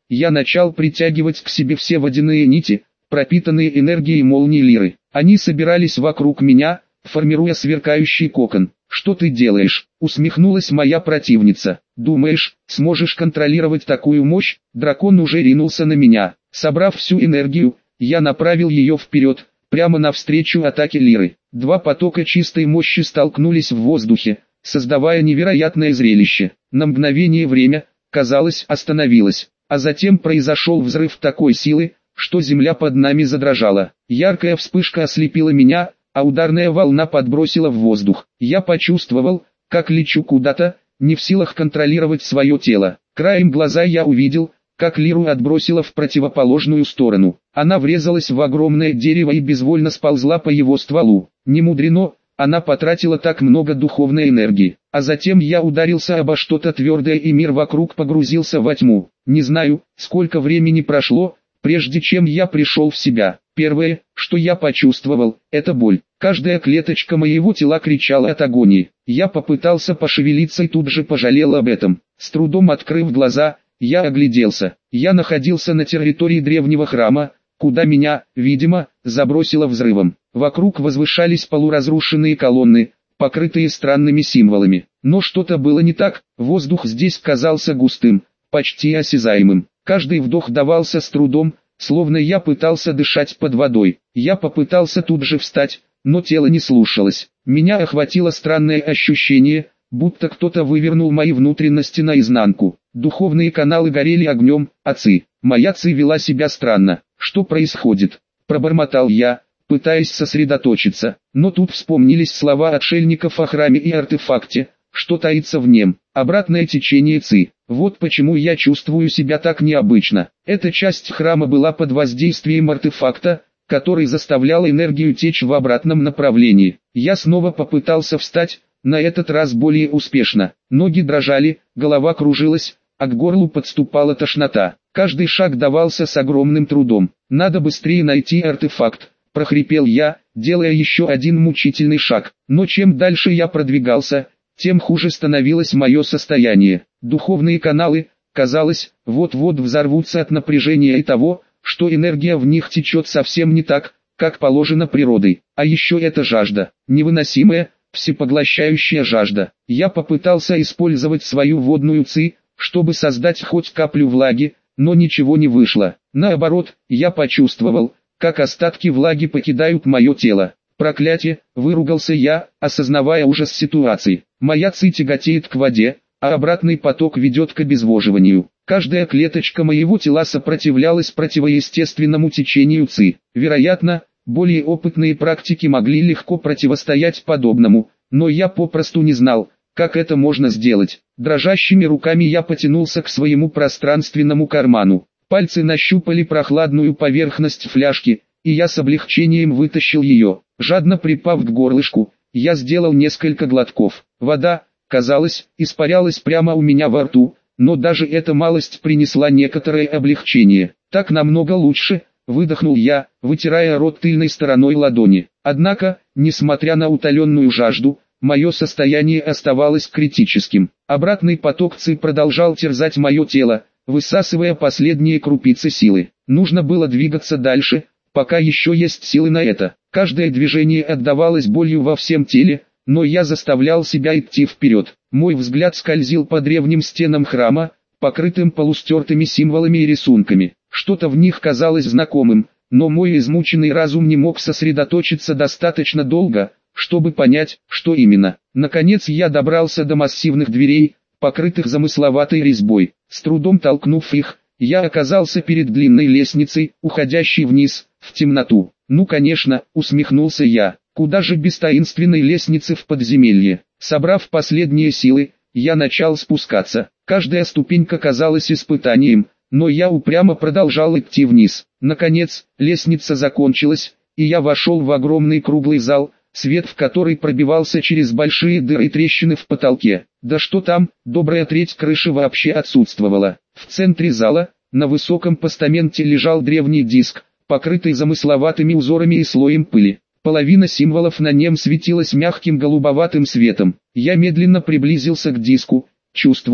я начал притягивать к себе все водяные нити, пропитанные энергией молнии лиры. Они собирались вокруг меня, формируя сверкающий кокон. «Что ты делаешь?» — усмехнулась моя противница. «Думаешь, сможешь контролировать такую мощь?» Дракон уже ринулся на меня. Собрав всю энергию, я направил ее вперед, прямо навстречу атаке лиры. Два потока чистой мощи столкнулись в воздухе, создавая невероятное зрелище. На мгновение время, казалось, остановилось, а затем произошел взрыв такой силы, что земля под нами задрожала. Яркая вспышка ослепила меня, а ударная волна подбросила в воздух. Я почувствовал, как лечу куда-то, не в силах контролировать свое тело. Краем глаза я увидел, как лиру отбросило в противоположную сторону. Она врезалась в огромное дерево и безвольно сползла по его стволу. Не мудрено, она потратила так много духовной энергии. А затем я ударился обо что-то твердое, и мир вокруг погрузился во тьму. Не знаю, сколько времени прошло, прежде чем я пришел в себя. Первое, что я почувствовал, это боль. Каждая клеточка моего тела кричала от агонии. Я попытался пошевелиться и тут же пожалел об этом. С трудом открыв глаза, я огляделся. Я находился на территории древнего храма, куда меня, видимо, забросило взрывом. Вокруг возвышались полуразрушенные колонны, покрытые странными символами. Но что-то было не так, воздух здесь казался густым, почти осязаемым. Каждый вдох давался с трудом, словно я пытался дышать под водой. Я попытался тут же встать, но тело не слушалось. Меня охватило странное ощущение, будто кто-то вывернул мои внутренности наизнанку. Духовные каналы горели огнем, а ци, моя ци вела себя странно. Что происходит? Пробормотал я, пытаясь сосредоточиться. Но тут вспомнились слова отшельников о храме и артефакте, что таится в нем. Обратное течение ци. Вот почему я чувствую себя так необычно. Эта часть храма была под воздействием артефакта, который заставлял энергию течь в обратном направлении. Я снова попытался встать, на этот раз более успешно. Ноги дрожали, голова кружилась, а к горлу подступала тошнота. Каждый шаг давался с огромным трудом. «Надо быстрее найти артефакт», — прохрипел я, делая еще один мучительный шаг. Но чем дальше я продвигался, тем хуже становилось мое состояние. Духовные каналы, казалось, вот-вот взорвутся от напряжения и того, что энергия в них течет совсем не так, как положено природой. А еще эта жажда, невыносимая, всепоглощающая жажда. Я попытался использовать свою водную ци, чтобы создать хоть каплю влаги, но ничего не вышло. Наоборот, я почувствовал, как остатки влаги покидают мое тело. Проклятие, выругался я, осознавая ужас ситуации. Моя ци тяготеет к воде, а обратный поток ведет к обезвоживанию. Каждая клеточка моего тела сопротивлялась противоестественному течению ци. Вероятно, более опытные практики могли легко противостоять подобному, но я попросту не знал, как это можно сделать. Дрожащими руками я потянулся к своему пространственному карману. Пальцы нащупали прохладную поверхность фляжки, и я с облегчением вытащил ее. Жадно припав к горлышку, я сделал несколько глотков. Вода, казалось, испарялась прямо у меня во рту, но даже эта малость принесла некоторое облегчение. Так намного лучше, выдохнул я, вытирая рот тыльной стороной ладони. Однако, несмотря на утоленную жажду, мое состояние оставалось критическим. Обратный поток ци продолжал терзать мое тело, высасывая последние крупицы силы. Нужно было двигаться дальше, пока еще есть силы на это. Каждое движение отдавалось болью во всем теле, но я заставлял себя идти вперед. Мой взгляд скользил по древним стенам храма, покрытым полустертыми символами и рисунками. Что-то в них казалось знакомым, но мой измученный разум не мог сосредоточиться достаточно долго, чтобы понять, что именно. Наконец я добрался до массивных дверей, покрытых замысловатой резьбой. С трудом толкнув их, я оказался перед длинной лестницей, уходящей вниз, в темноту. «Ну конечно», — усмехнулся я, — «куда же без таинственной лестницы в подземелье?» Собрав последние силы, я начал спускаться. Каждая ступенька казалась испытанием, но я упрямо продолжал идти вниз. Наконец, лестница закончилась, и я вошел в огромный круглый зал, свет в который пробивался через большие дыры и трещины в потолке. Да что там, добрая треть крыши вообще отсутствовала. В центре зала, на высоком постаменте лежал древний диск, покрытый замысловатыми узорами и слоем пыли. Половина символов на нем светилась мягким голубоватым светом. Я медленно приблизился к диску, чувствуя,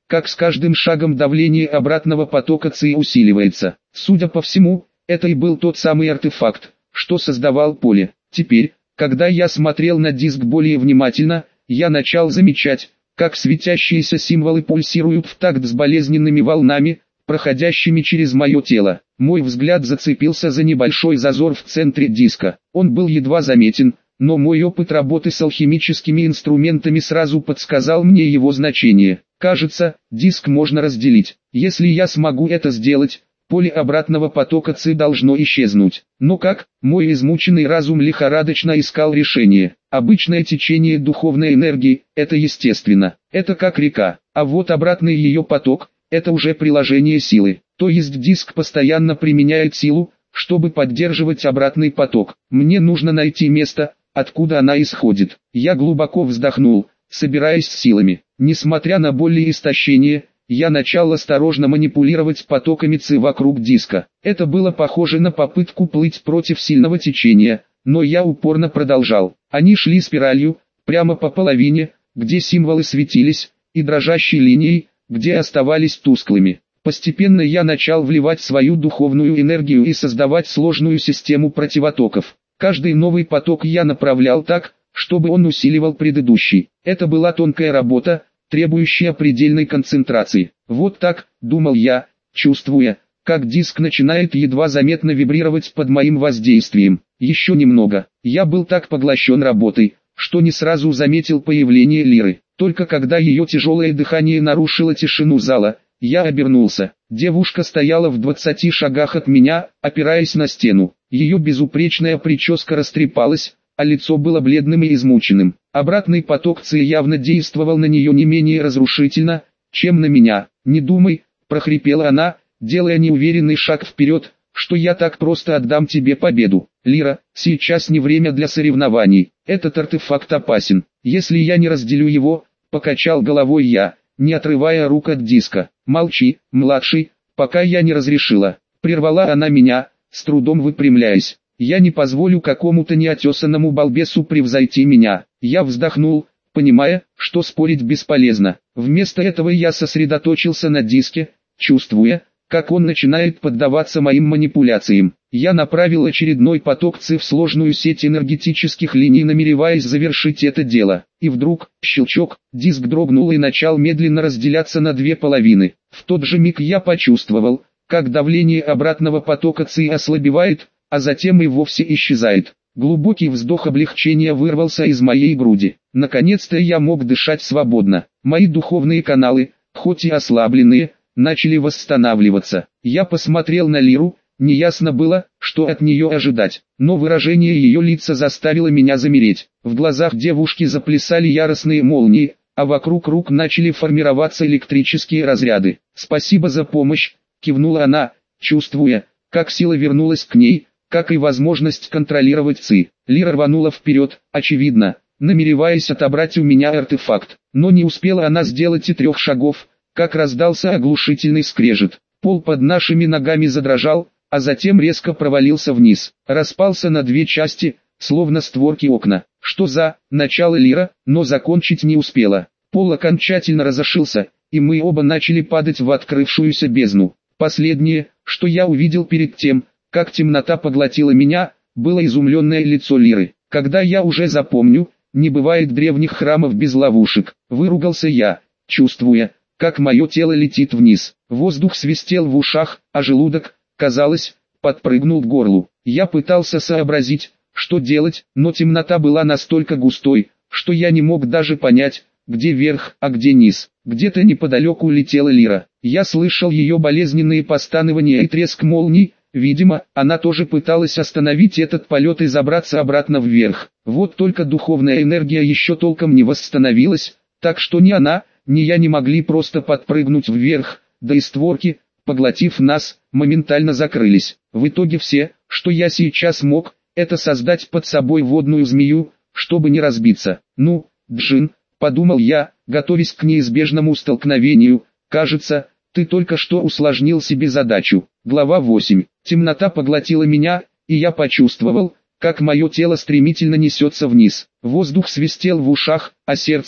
как с каждым шагом давление обратного потока ЦИ усиливается. Судя по всему, это и был тот самый артефакт, что создавал поле. Теперь, когда я смотрел на диск более внимательно, я начал замечать, как светящиеся символы пульсируют в такт с болезненными волнами, проходящими через мое тело. Мой взгляд зацепился за небольшой зазор в центре диска. Он был едва заметен, но мой опыт работы с алхимическими инструментами сразу подсказал мне его значение. Кажется, диск можно разделить. Если я смогу это сделать, поле обратного потока ЦИ должно исчезнуть. Но как? Мой измученный разум лихорадочно искал решение. Обычное течение духовной энергии – это естественно. Это как река. А вот обратный ее поток – это уже приложение силы. То есть диск постоянно применяет силу, чтобы поддерживать обратный поток. Мне нужно найти место, откуда она исходит. Я глубоко вздохнул, собираясь с силами. Несмотря на боль и истощение, я начал осторожно манипулировать потоками ЦИ вокруг диска. Это было похоже на попытку плыть против сильного течения, но я упорно продолжал. Они шли спиралью, прямо по половине, где символы светились, и дрожащей линией, где оставались тусклыми. Постепенно я начал вливать свою духовную энергию и создавать сложную систему противотоков. Каждый новый поток я направлял так, чтобы он усиливал предыдущий. Это была тонкая работа, требующая предельной концентрации. Вот так, думал я, чувствуя, как диск начинает едва заметно вибрировать под моим воздействием. Еще немного. Я был так поглощен работой, что не сразу заметил появление Лиры. Только когда ее тяжелое дыхание нарушило тишину зала, я обернулся. Девушка стояла в двадцати шагах от меня, опираясь на стену. Ее безупречная прическа растрепалась, а лицо было бледным и измученным. Обратный поток ЦИ явно действовал на нее не менее разрушительно, чем на меня. «Не думай», – прохрипела она, делая неуверенный шаг вперед, – «что я так просто отдам тебе победу. Лира, сейчас не время для соревнований. Этот артефакт опасен. Если я не разделю его», – покачал головой я, не отрывая рук от диска. «Молчи, младший, пока я не разрешила». Прервала она меня, с трудом выпрямляясь. «Я не позволю какому-то неотесанному балбесу превзойти меня». Я вздохнул, понимая, что спорить бесполезно. Вместо этого я сосредоточился на диске, чувствуя, как он начинает поддаваться моим манипуляциям. Я направил очередной поток ЦИ в сложную сеть энергетических линий, намереваясь завершить это дело. И вдруг, щелчок, диск дрогнул и начал медленно разделяться на две половины. В тот же миг я почувствовал, как давление обратного потока ЦИ ослабевает, а затем и вовсе исчезает. Глубокий вздох облегчения вырвался из моей груди. Наконец-то я мог дышать свободно. Мои духовные каналы, хоть и ослабленные, начали восстанавливаться. Я посмотрел на Лиру, неясно было, что от нее ожидать, но выражение ее лица заставило меня замереть. В глазах девушки заплясали яростные молнии, а вокруг рук начали формироваться электрические разряды. «Спасибо за помощь», — кивнула она, чувствуя, как сила вернулась к ней, как и возможность контролировать ЦИ. Лира рванула вперед, очевидно, намереваясь отобрать у меня артефакт, но не успела она сделать и трех шагов, как раздался оглушительный скрежет. Пол под нашими ногами задрожал, а затем резко провалился вниз, распался на две части, словно створки окна. Что за начало Лира, но закончить не успела. Пол окончательно разошился, и мы оба начали падать в открывшуюся бездну. Последнее, что я увидел перед тем, как темнота поглотила меня, было изумленное лицо Лиры. Когда я уже запомню, не бывает древних храмов без ловушек. Выругался я, чувствуя, как мое тело летит вниз. Воздух свистел в ушах, а желудок, казалось, подпрыгнул к горлу. Я пытался сообразить, что делать, но темнота была настолько густой, что я не мог даже понять, где верх, а где низ. Где-то неподалеку летела Лира. Я слышал ее болезненные постанования и треск молний. Видимо, она тоже пыталась остановить этот полет и забраться обратно вверх. Вот только духовная энергия еще толком не восстановилась, так что ни она, ни я не могли просто подпрыгнуть вверх, да и створки, поглотив нас, моментально закрылись. В итоге все, что я сейчас мог, это создать под собой водную змею, чтобы не разбиться. «Ну, Джин», — подумал я, готовясь к неизбежному столкновению, «кажется, ты только что усложнил себе задачу». Глава восемь. Темнота поглотила меня, и я почувствовал, как мое тело стремительно несется вниз. Воздух свистел в ушах, а сердце,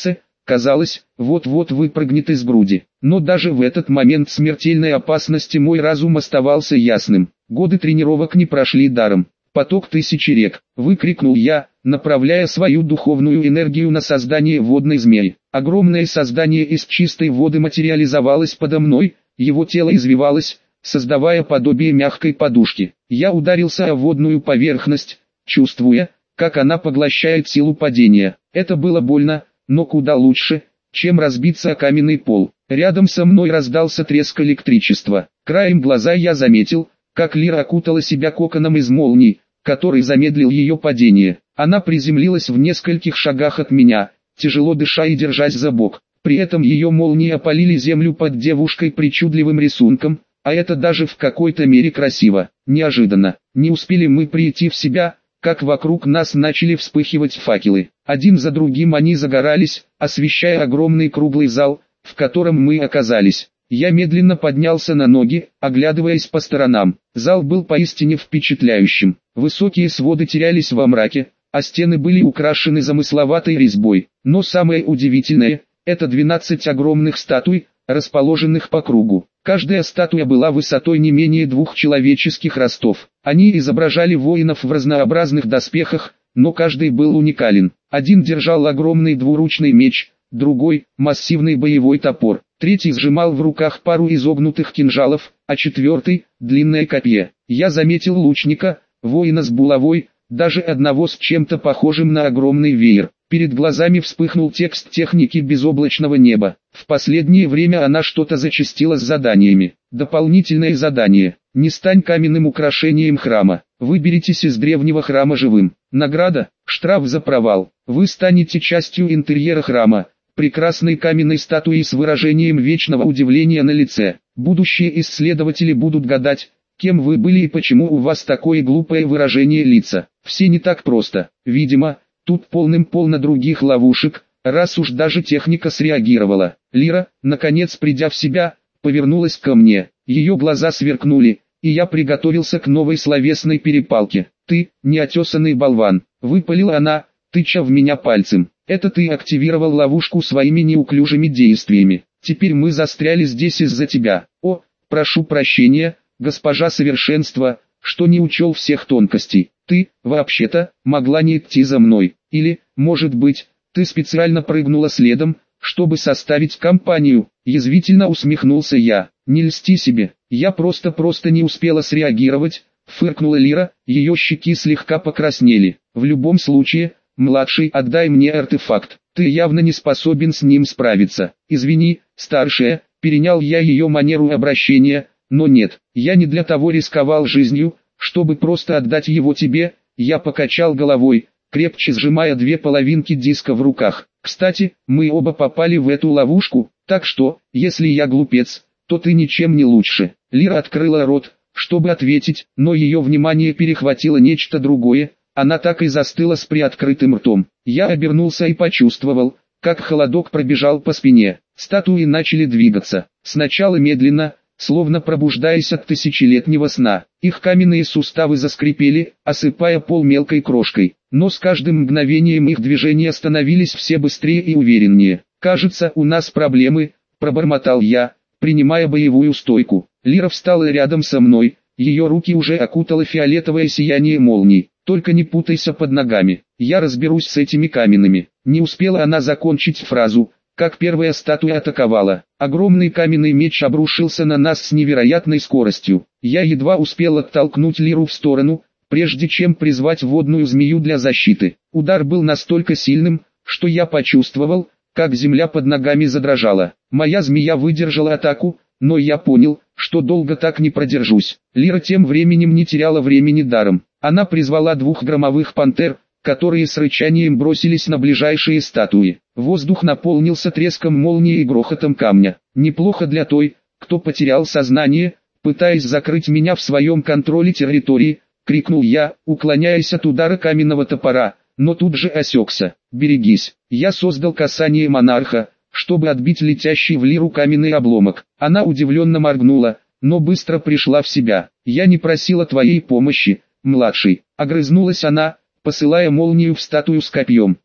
казалось, вот-вот выпрыгнет из груди. Но даже в этот момент смертельной опасности мой разум оставался ясным. Годы тренировок не прошли даром. «Поток тысячи рек!» — выкрикнул я, направляя свою духовную энергию на создание водной змеи. Огромное создание из чистой воды материализовалось подо мной, его тело извивалось, создавая подобие мягкой подушки. Я ударился о водную поверхность, чувствуя, как она поглощает силу падения. Это было больно, но куда лучше, чем разбиться о каменный пол. Рядом со мной раздался треск электричества. Краем глаза я заметил, как Лира окутала себя коконом из молний, который замедлил ее падение. Она приземлилась в нескольких шагах от меня, тяжело дыша и держась за бок. При этом ее молнии опалили землю под девушкой причудливым рисунком, а это даже в какой-то мере красиво. Неожиданно, не успели мы прийти в себя, как вокруг нас начали вспыхивать факелы. Один за другим они загорались, освещая огромный круглый зал, в котором мы оказались. Я медленно поднялся на ноги, оглядываясь по сторонам. Зал был поистине впечатляющим. Высокие своды терялись во мраке, а стены были украшены замысловатой резьбой. Но самое удивительное – это двенадцать огромных статуй, расположенных по кругу. Каждая статуя была высотой не менее двух человеческих ростов. Они изображали воинов в разнообразных доспехах, но каждый был уникален. Один держал огромный двуручный меч, другой – массивный боевой топор. Третий сжимал в руках пару изогнутых кинжалов, а четвертый – длинное копье. Я заметил лучника, воина с булавой, даже одного с чем-то похожим на огромный веер. Перед глазами вспыхнул текст техники безоблачного неба. В последнее время она что-то зачастила с заданиями. Дополнительное задание. Не стань каменным украшением храма. Выберитесь из древнего храма живым. Награда – штраф за провал. Вы станете частью интерьера храма. Прекрасной каменной статуей с выражением вечного удивления на лице. Будущие исследователи будут гадать, кем вы были и почему у вас такое глупое выражение лица. Все не так просто. Видимо, тут полным-полно других ловушек, раз уж даже техника среагировала. Лира, наконец придя в себя, повернулась ко мне. Ее глаза сверкнули, и я приготовился к новой словесной перепалке. «Ты, неотесанный болван!» — выпалила она, тыча в меня пальцем. «Это ты активировал ловушку своими неуклюжими действиями. Теперь мы застряли здесь из-за тебя. О, прошу прощения, госпожа совершенства, что не учел всех тонкостей. Ты, вообще-то, могла не идти за мной. Или, может быть, ты специально прыгнула следом, чтобы составить компанию?» Язвительно усмехнулся я. «Не льсти себе, я просто-просто не успела среагировать», — фыркнула Лира, ее щеки слегка покраснели. «В любом случае, младший, отдай мне артефакт, ты явно не способен с ним справиться. Извини, старшая», — перенял я ее манеру обращения, «но нет, я не для того рисковал жизнью, чтобы просто отдать его тебе». Я покачал головой, крепче сжимая две половинки диска в руках. «Кстати, мы оба попали в эту ловушку, так что, если я глупец, то ты ничем не лучше». Лира открыла рот, чтобы ответить, но ее внимание перехватило нечто другое. Она так и застыла с приоткрытым ртом. Я обернулся и почувствовал, как холодок пробежал по спине. Статуи начали двигаться. Сначала медленно, словно пробуждаясь от тысячелетнего сна. Их каменные суставы заскрипели, осыпая пол мелкой крошкой. Но с каждым мгновением их движения становились все быстрее и увереннее. «Кажется, у нас проблемы», — пробормотал я, принимая боевую стойку. Лира встала рядом со мной, ее руки уже окутало фиолетовое сияние молний. «Только не путайся под ногами, я разберусь с этими каменными». Не успела она закончить фразу, как первая статуя атаковала. Огромный каменный меч обрушился на нас с невероятной скоростью. Я едва успел оттолкнуть Лиру в сторону, прежде чем призвать водную змею для защиты. Удар был настолько сильным, что я почувствовал, как земля под ногами задрожала. Моя змея выдержала атаку, но я понял, что долго так не продержусь. Лира тем временем не теряла времени даром. Она призвала двух громовых пантер, которые с рычанием бросились на ближайшие статуи. Воздух наполнился треском молнии и грохотом камня. Неплохо для той, кто потерял сознание, пытаясь закрыть меня в своем контроле территории, крикнул я, уклоняясь от удара каменного топора, но тут же осекся. «Берегись!» Я создал касание монарха, чтобы отбить летящий в Лиру каменный обломок. Она удивленно моргнула, но быстро пришла в себя. «Я не просила твоей помощи, младший», — огрызнулась она, посылая молнию в статую с копьем.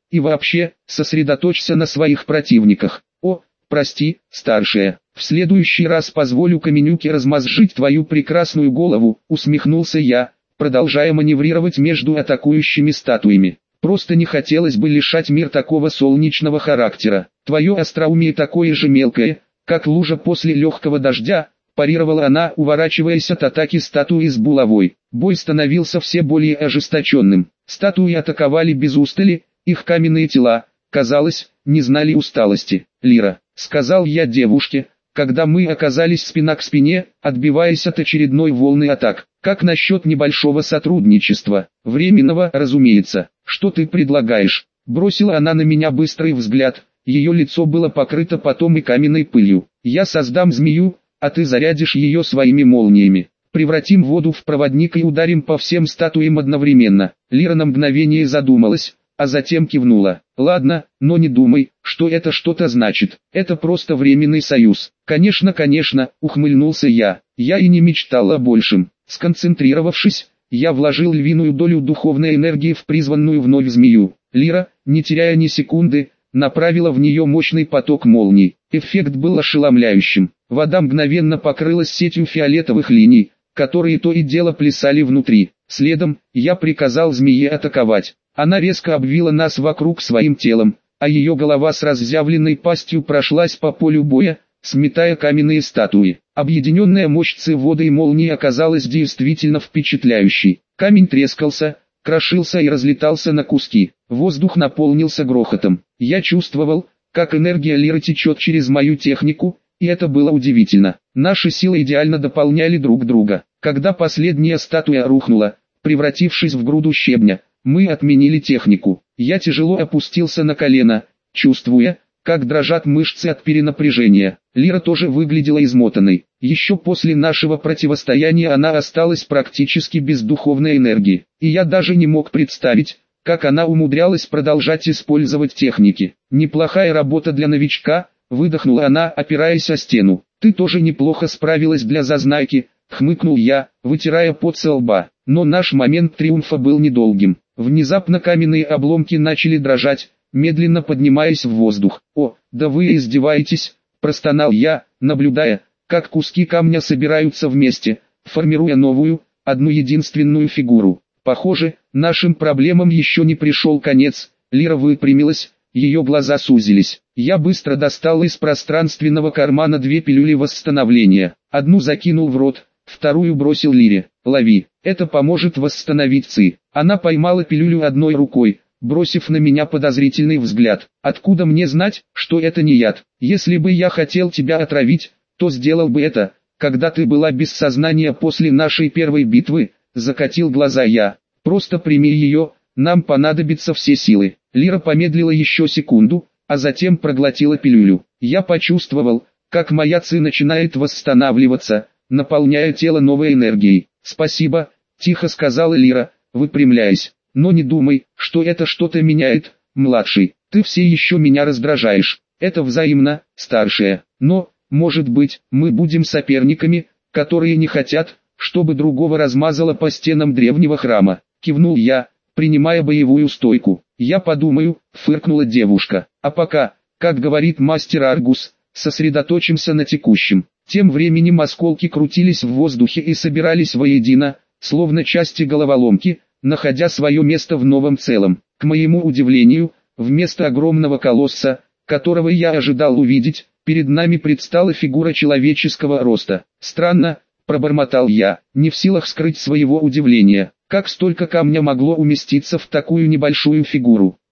и вообще, сосредоточься на своих противниках. О, прости, старшая, в следующий раз позволю Каменюке размозжить твою прекрасную голову, усмехнулся я, продолжая маневрировать между атакующими статуями. Просто не хотелось бы лишать мир такого солнечного характера. Твое остроумие такое же мелкое, как лужа после легкого дождя, парировала она, уворачиваясь от атаки статуи с булавой. Бой становился все более ожесточенным. Статуи атаковали без устали, их каменные тела, казалось, не знали усталости. «Лира», — сказал я девушке, когда мы оказались спина к спине, отбиваясь от очередной волны атак. «Как насчет небольшого сотрудничества? Временного, разумеется. Что ты предлагаешь?» Бросила она на меня быстрый взгляд, ее лицо было покрыто потом и каменной пылью. «Я создам змею, а ты зарядишь ее своими молниями. Превратим воду в проводник и ударим по всем статуям одновременно». Лира на мгновение задумалась, а затем кивнула. «Ладно, но не думай, что это что-то значит. Это просто временный союз». «Конечно, конечно», — ухмыльнулся я. Я и не мечтал о большем. Сконцентрировавшись, я вложил львиную долю духовной энергии в призванную вновь змею. Лира, не теряя ни секунды, направила в нее мощный поток молний. Эффект был ошеломляющим. Вода мгновенно покрылась сетью фиолетовых линий, которые то и дело плясали внутри. Следом, я приказал змее атаковать. Она резко обвила нас вокруг своим телом, а ее голова с разъявленной пастью прошлась по полю боя, сметая каменные статуи. Объединенная мощь воды и молнии оказалась действительно впечатляющей. Камень трескался, крошился и разлетался на куски. Воздух наполнился грохотом. Я чувствовал, как энергия Лиры течет через мою технику, и это было удивительно. Наши силы идеально дополняли друг друга. Когда последняя статуя рухнула, превратившись в груду щебня, мы отменили технику. Я тяжело опустился на колено, чувствуя, как дрожат мышцы от перенапряжения. Лира тоже выглядела измотанной. Еще после нашего противостояния она осталась практически без духовной энергии. И я даже не мог представить, как она умудрялась продолжать использовать техники. «Неплохая работа для новичка», — выдохнула она, опираясь о стену. «Ты тоже неплохо справилась для зазнайки», — хмыкнул я, вытирая пот со лба. Но наш момент триумфа был недолгим. Внезапно каменные обломки начали дрожать, медленно поднимаясь в воздух. «О, да вы издеваетесь», — простонал я, наблюдая, как куски камня собираются вместе, формируя новую, одну единственную фигуру. Похоже, нашим проблемам еще не пришел конец. Лира выпрямилась, ее глаза сузились. Я быстро достал из пространственного кармана две пилюли восстановления. Одну закинул в рот, вторую бросил Лире. «Лови, это поможет восстановить ци». Она поймала пилюлю одной рукой, бросив на меня подозрительный взгляд. «Откуда мне знать, что это не яд? Если бы я хотел тебя отравить, то сделал бы это, когда ты была без сознания после нашей первой битвы», — закатил глаза я. «Просто прими ее, нам понадобятся все силы». Лира помедлила еще секунду, а затем проглотила пилюлю. Я почувствовал, как моя ци начинает восстанавливаться, наполняя тело новой энергией. «Спасибо», — тихо сказала Лира, выпрямляясь. «Но не думай, что это что-то меняет, младший. Ты все еще меня раздражаешь. Это взаимно, старшая. Но, может быть, мы будем соперниками, которые не хотят, чтобы другого размазало по стенам древнего храма». Кивнул я, принимая боевую стойку. «Я подумаю», — фыркнула девушка. «А пока, как говорит мастер Аргус, сосредоточимся на текущем». Тем временем осколки крутились в воздухе и собирались воедино, словно части головоломки, находя свое место в новом целом. К моему удивлению, вместо огромного колосса, которого я ожидал увидеть, перед нами предстала фигура человеческого роста. «Странно», — пробормотал я, не в силах скрыть своего удивления, как столько камня могло уместиться в такую небольшую фигуру.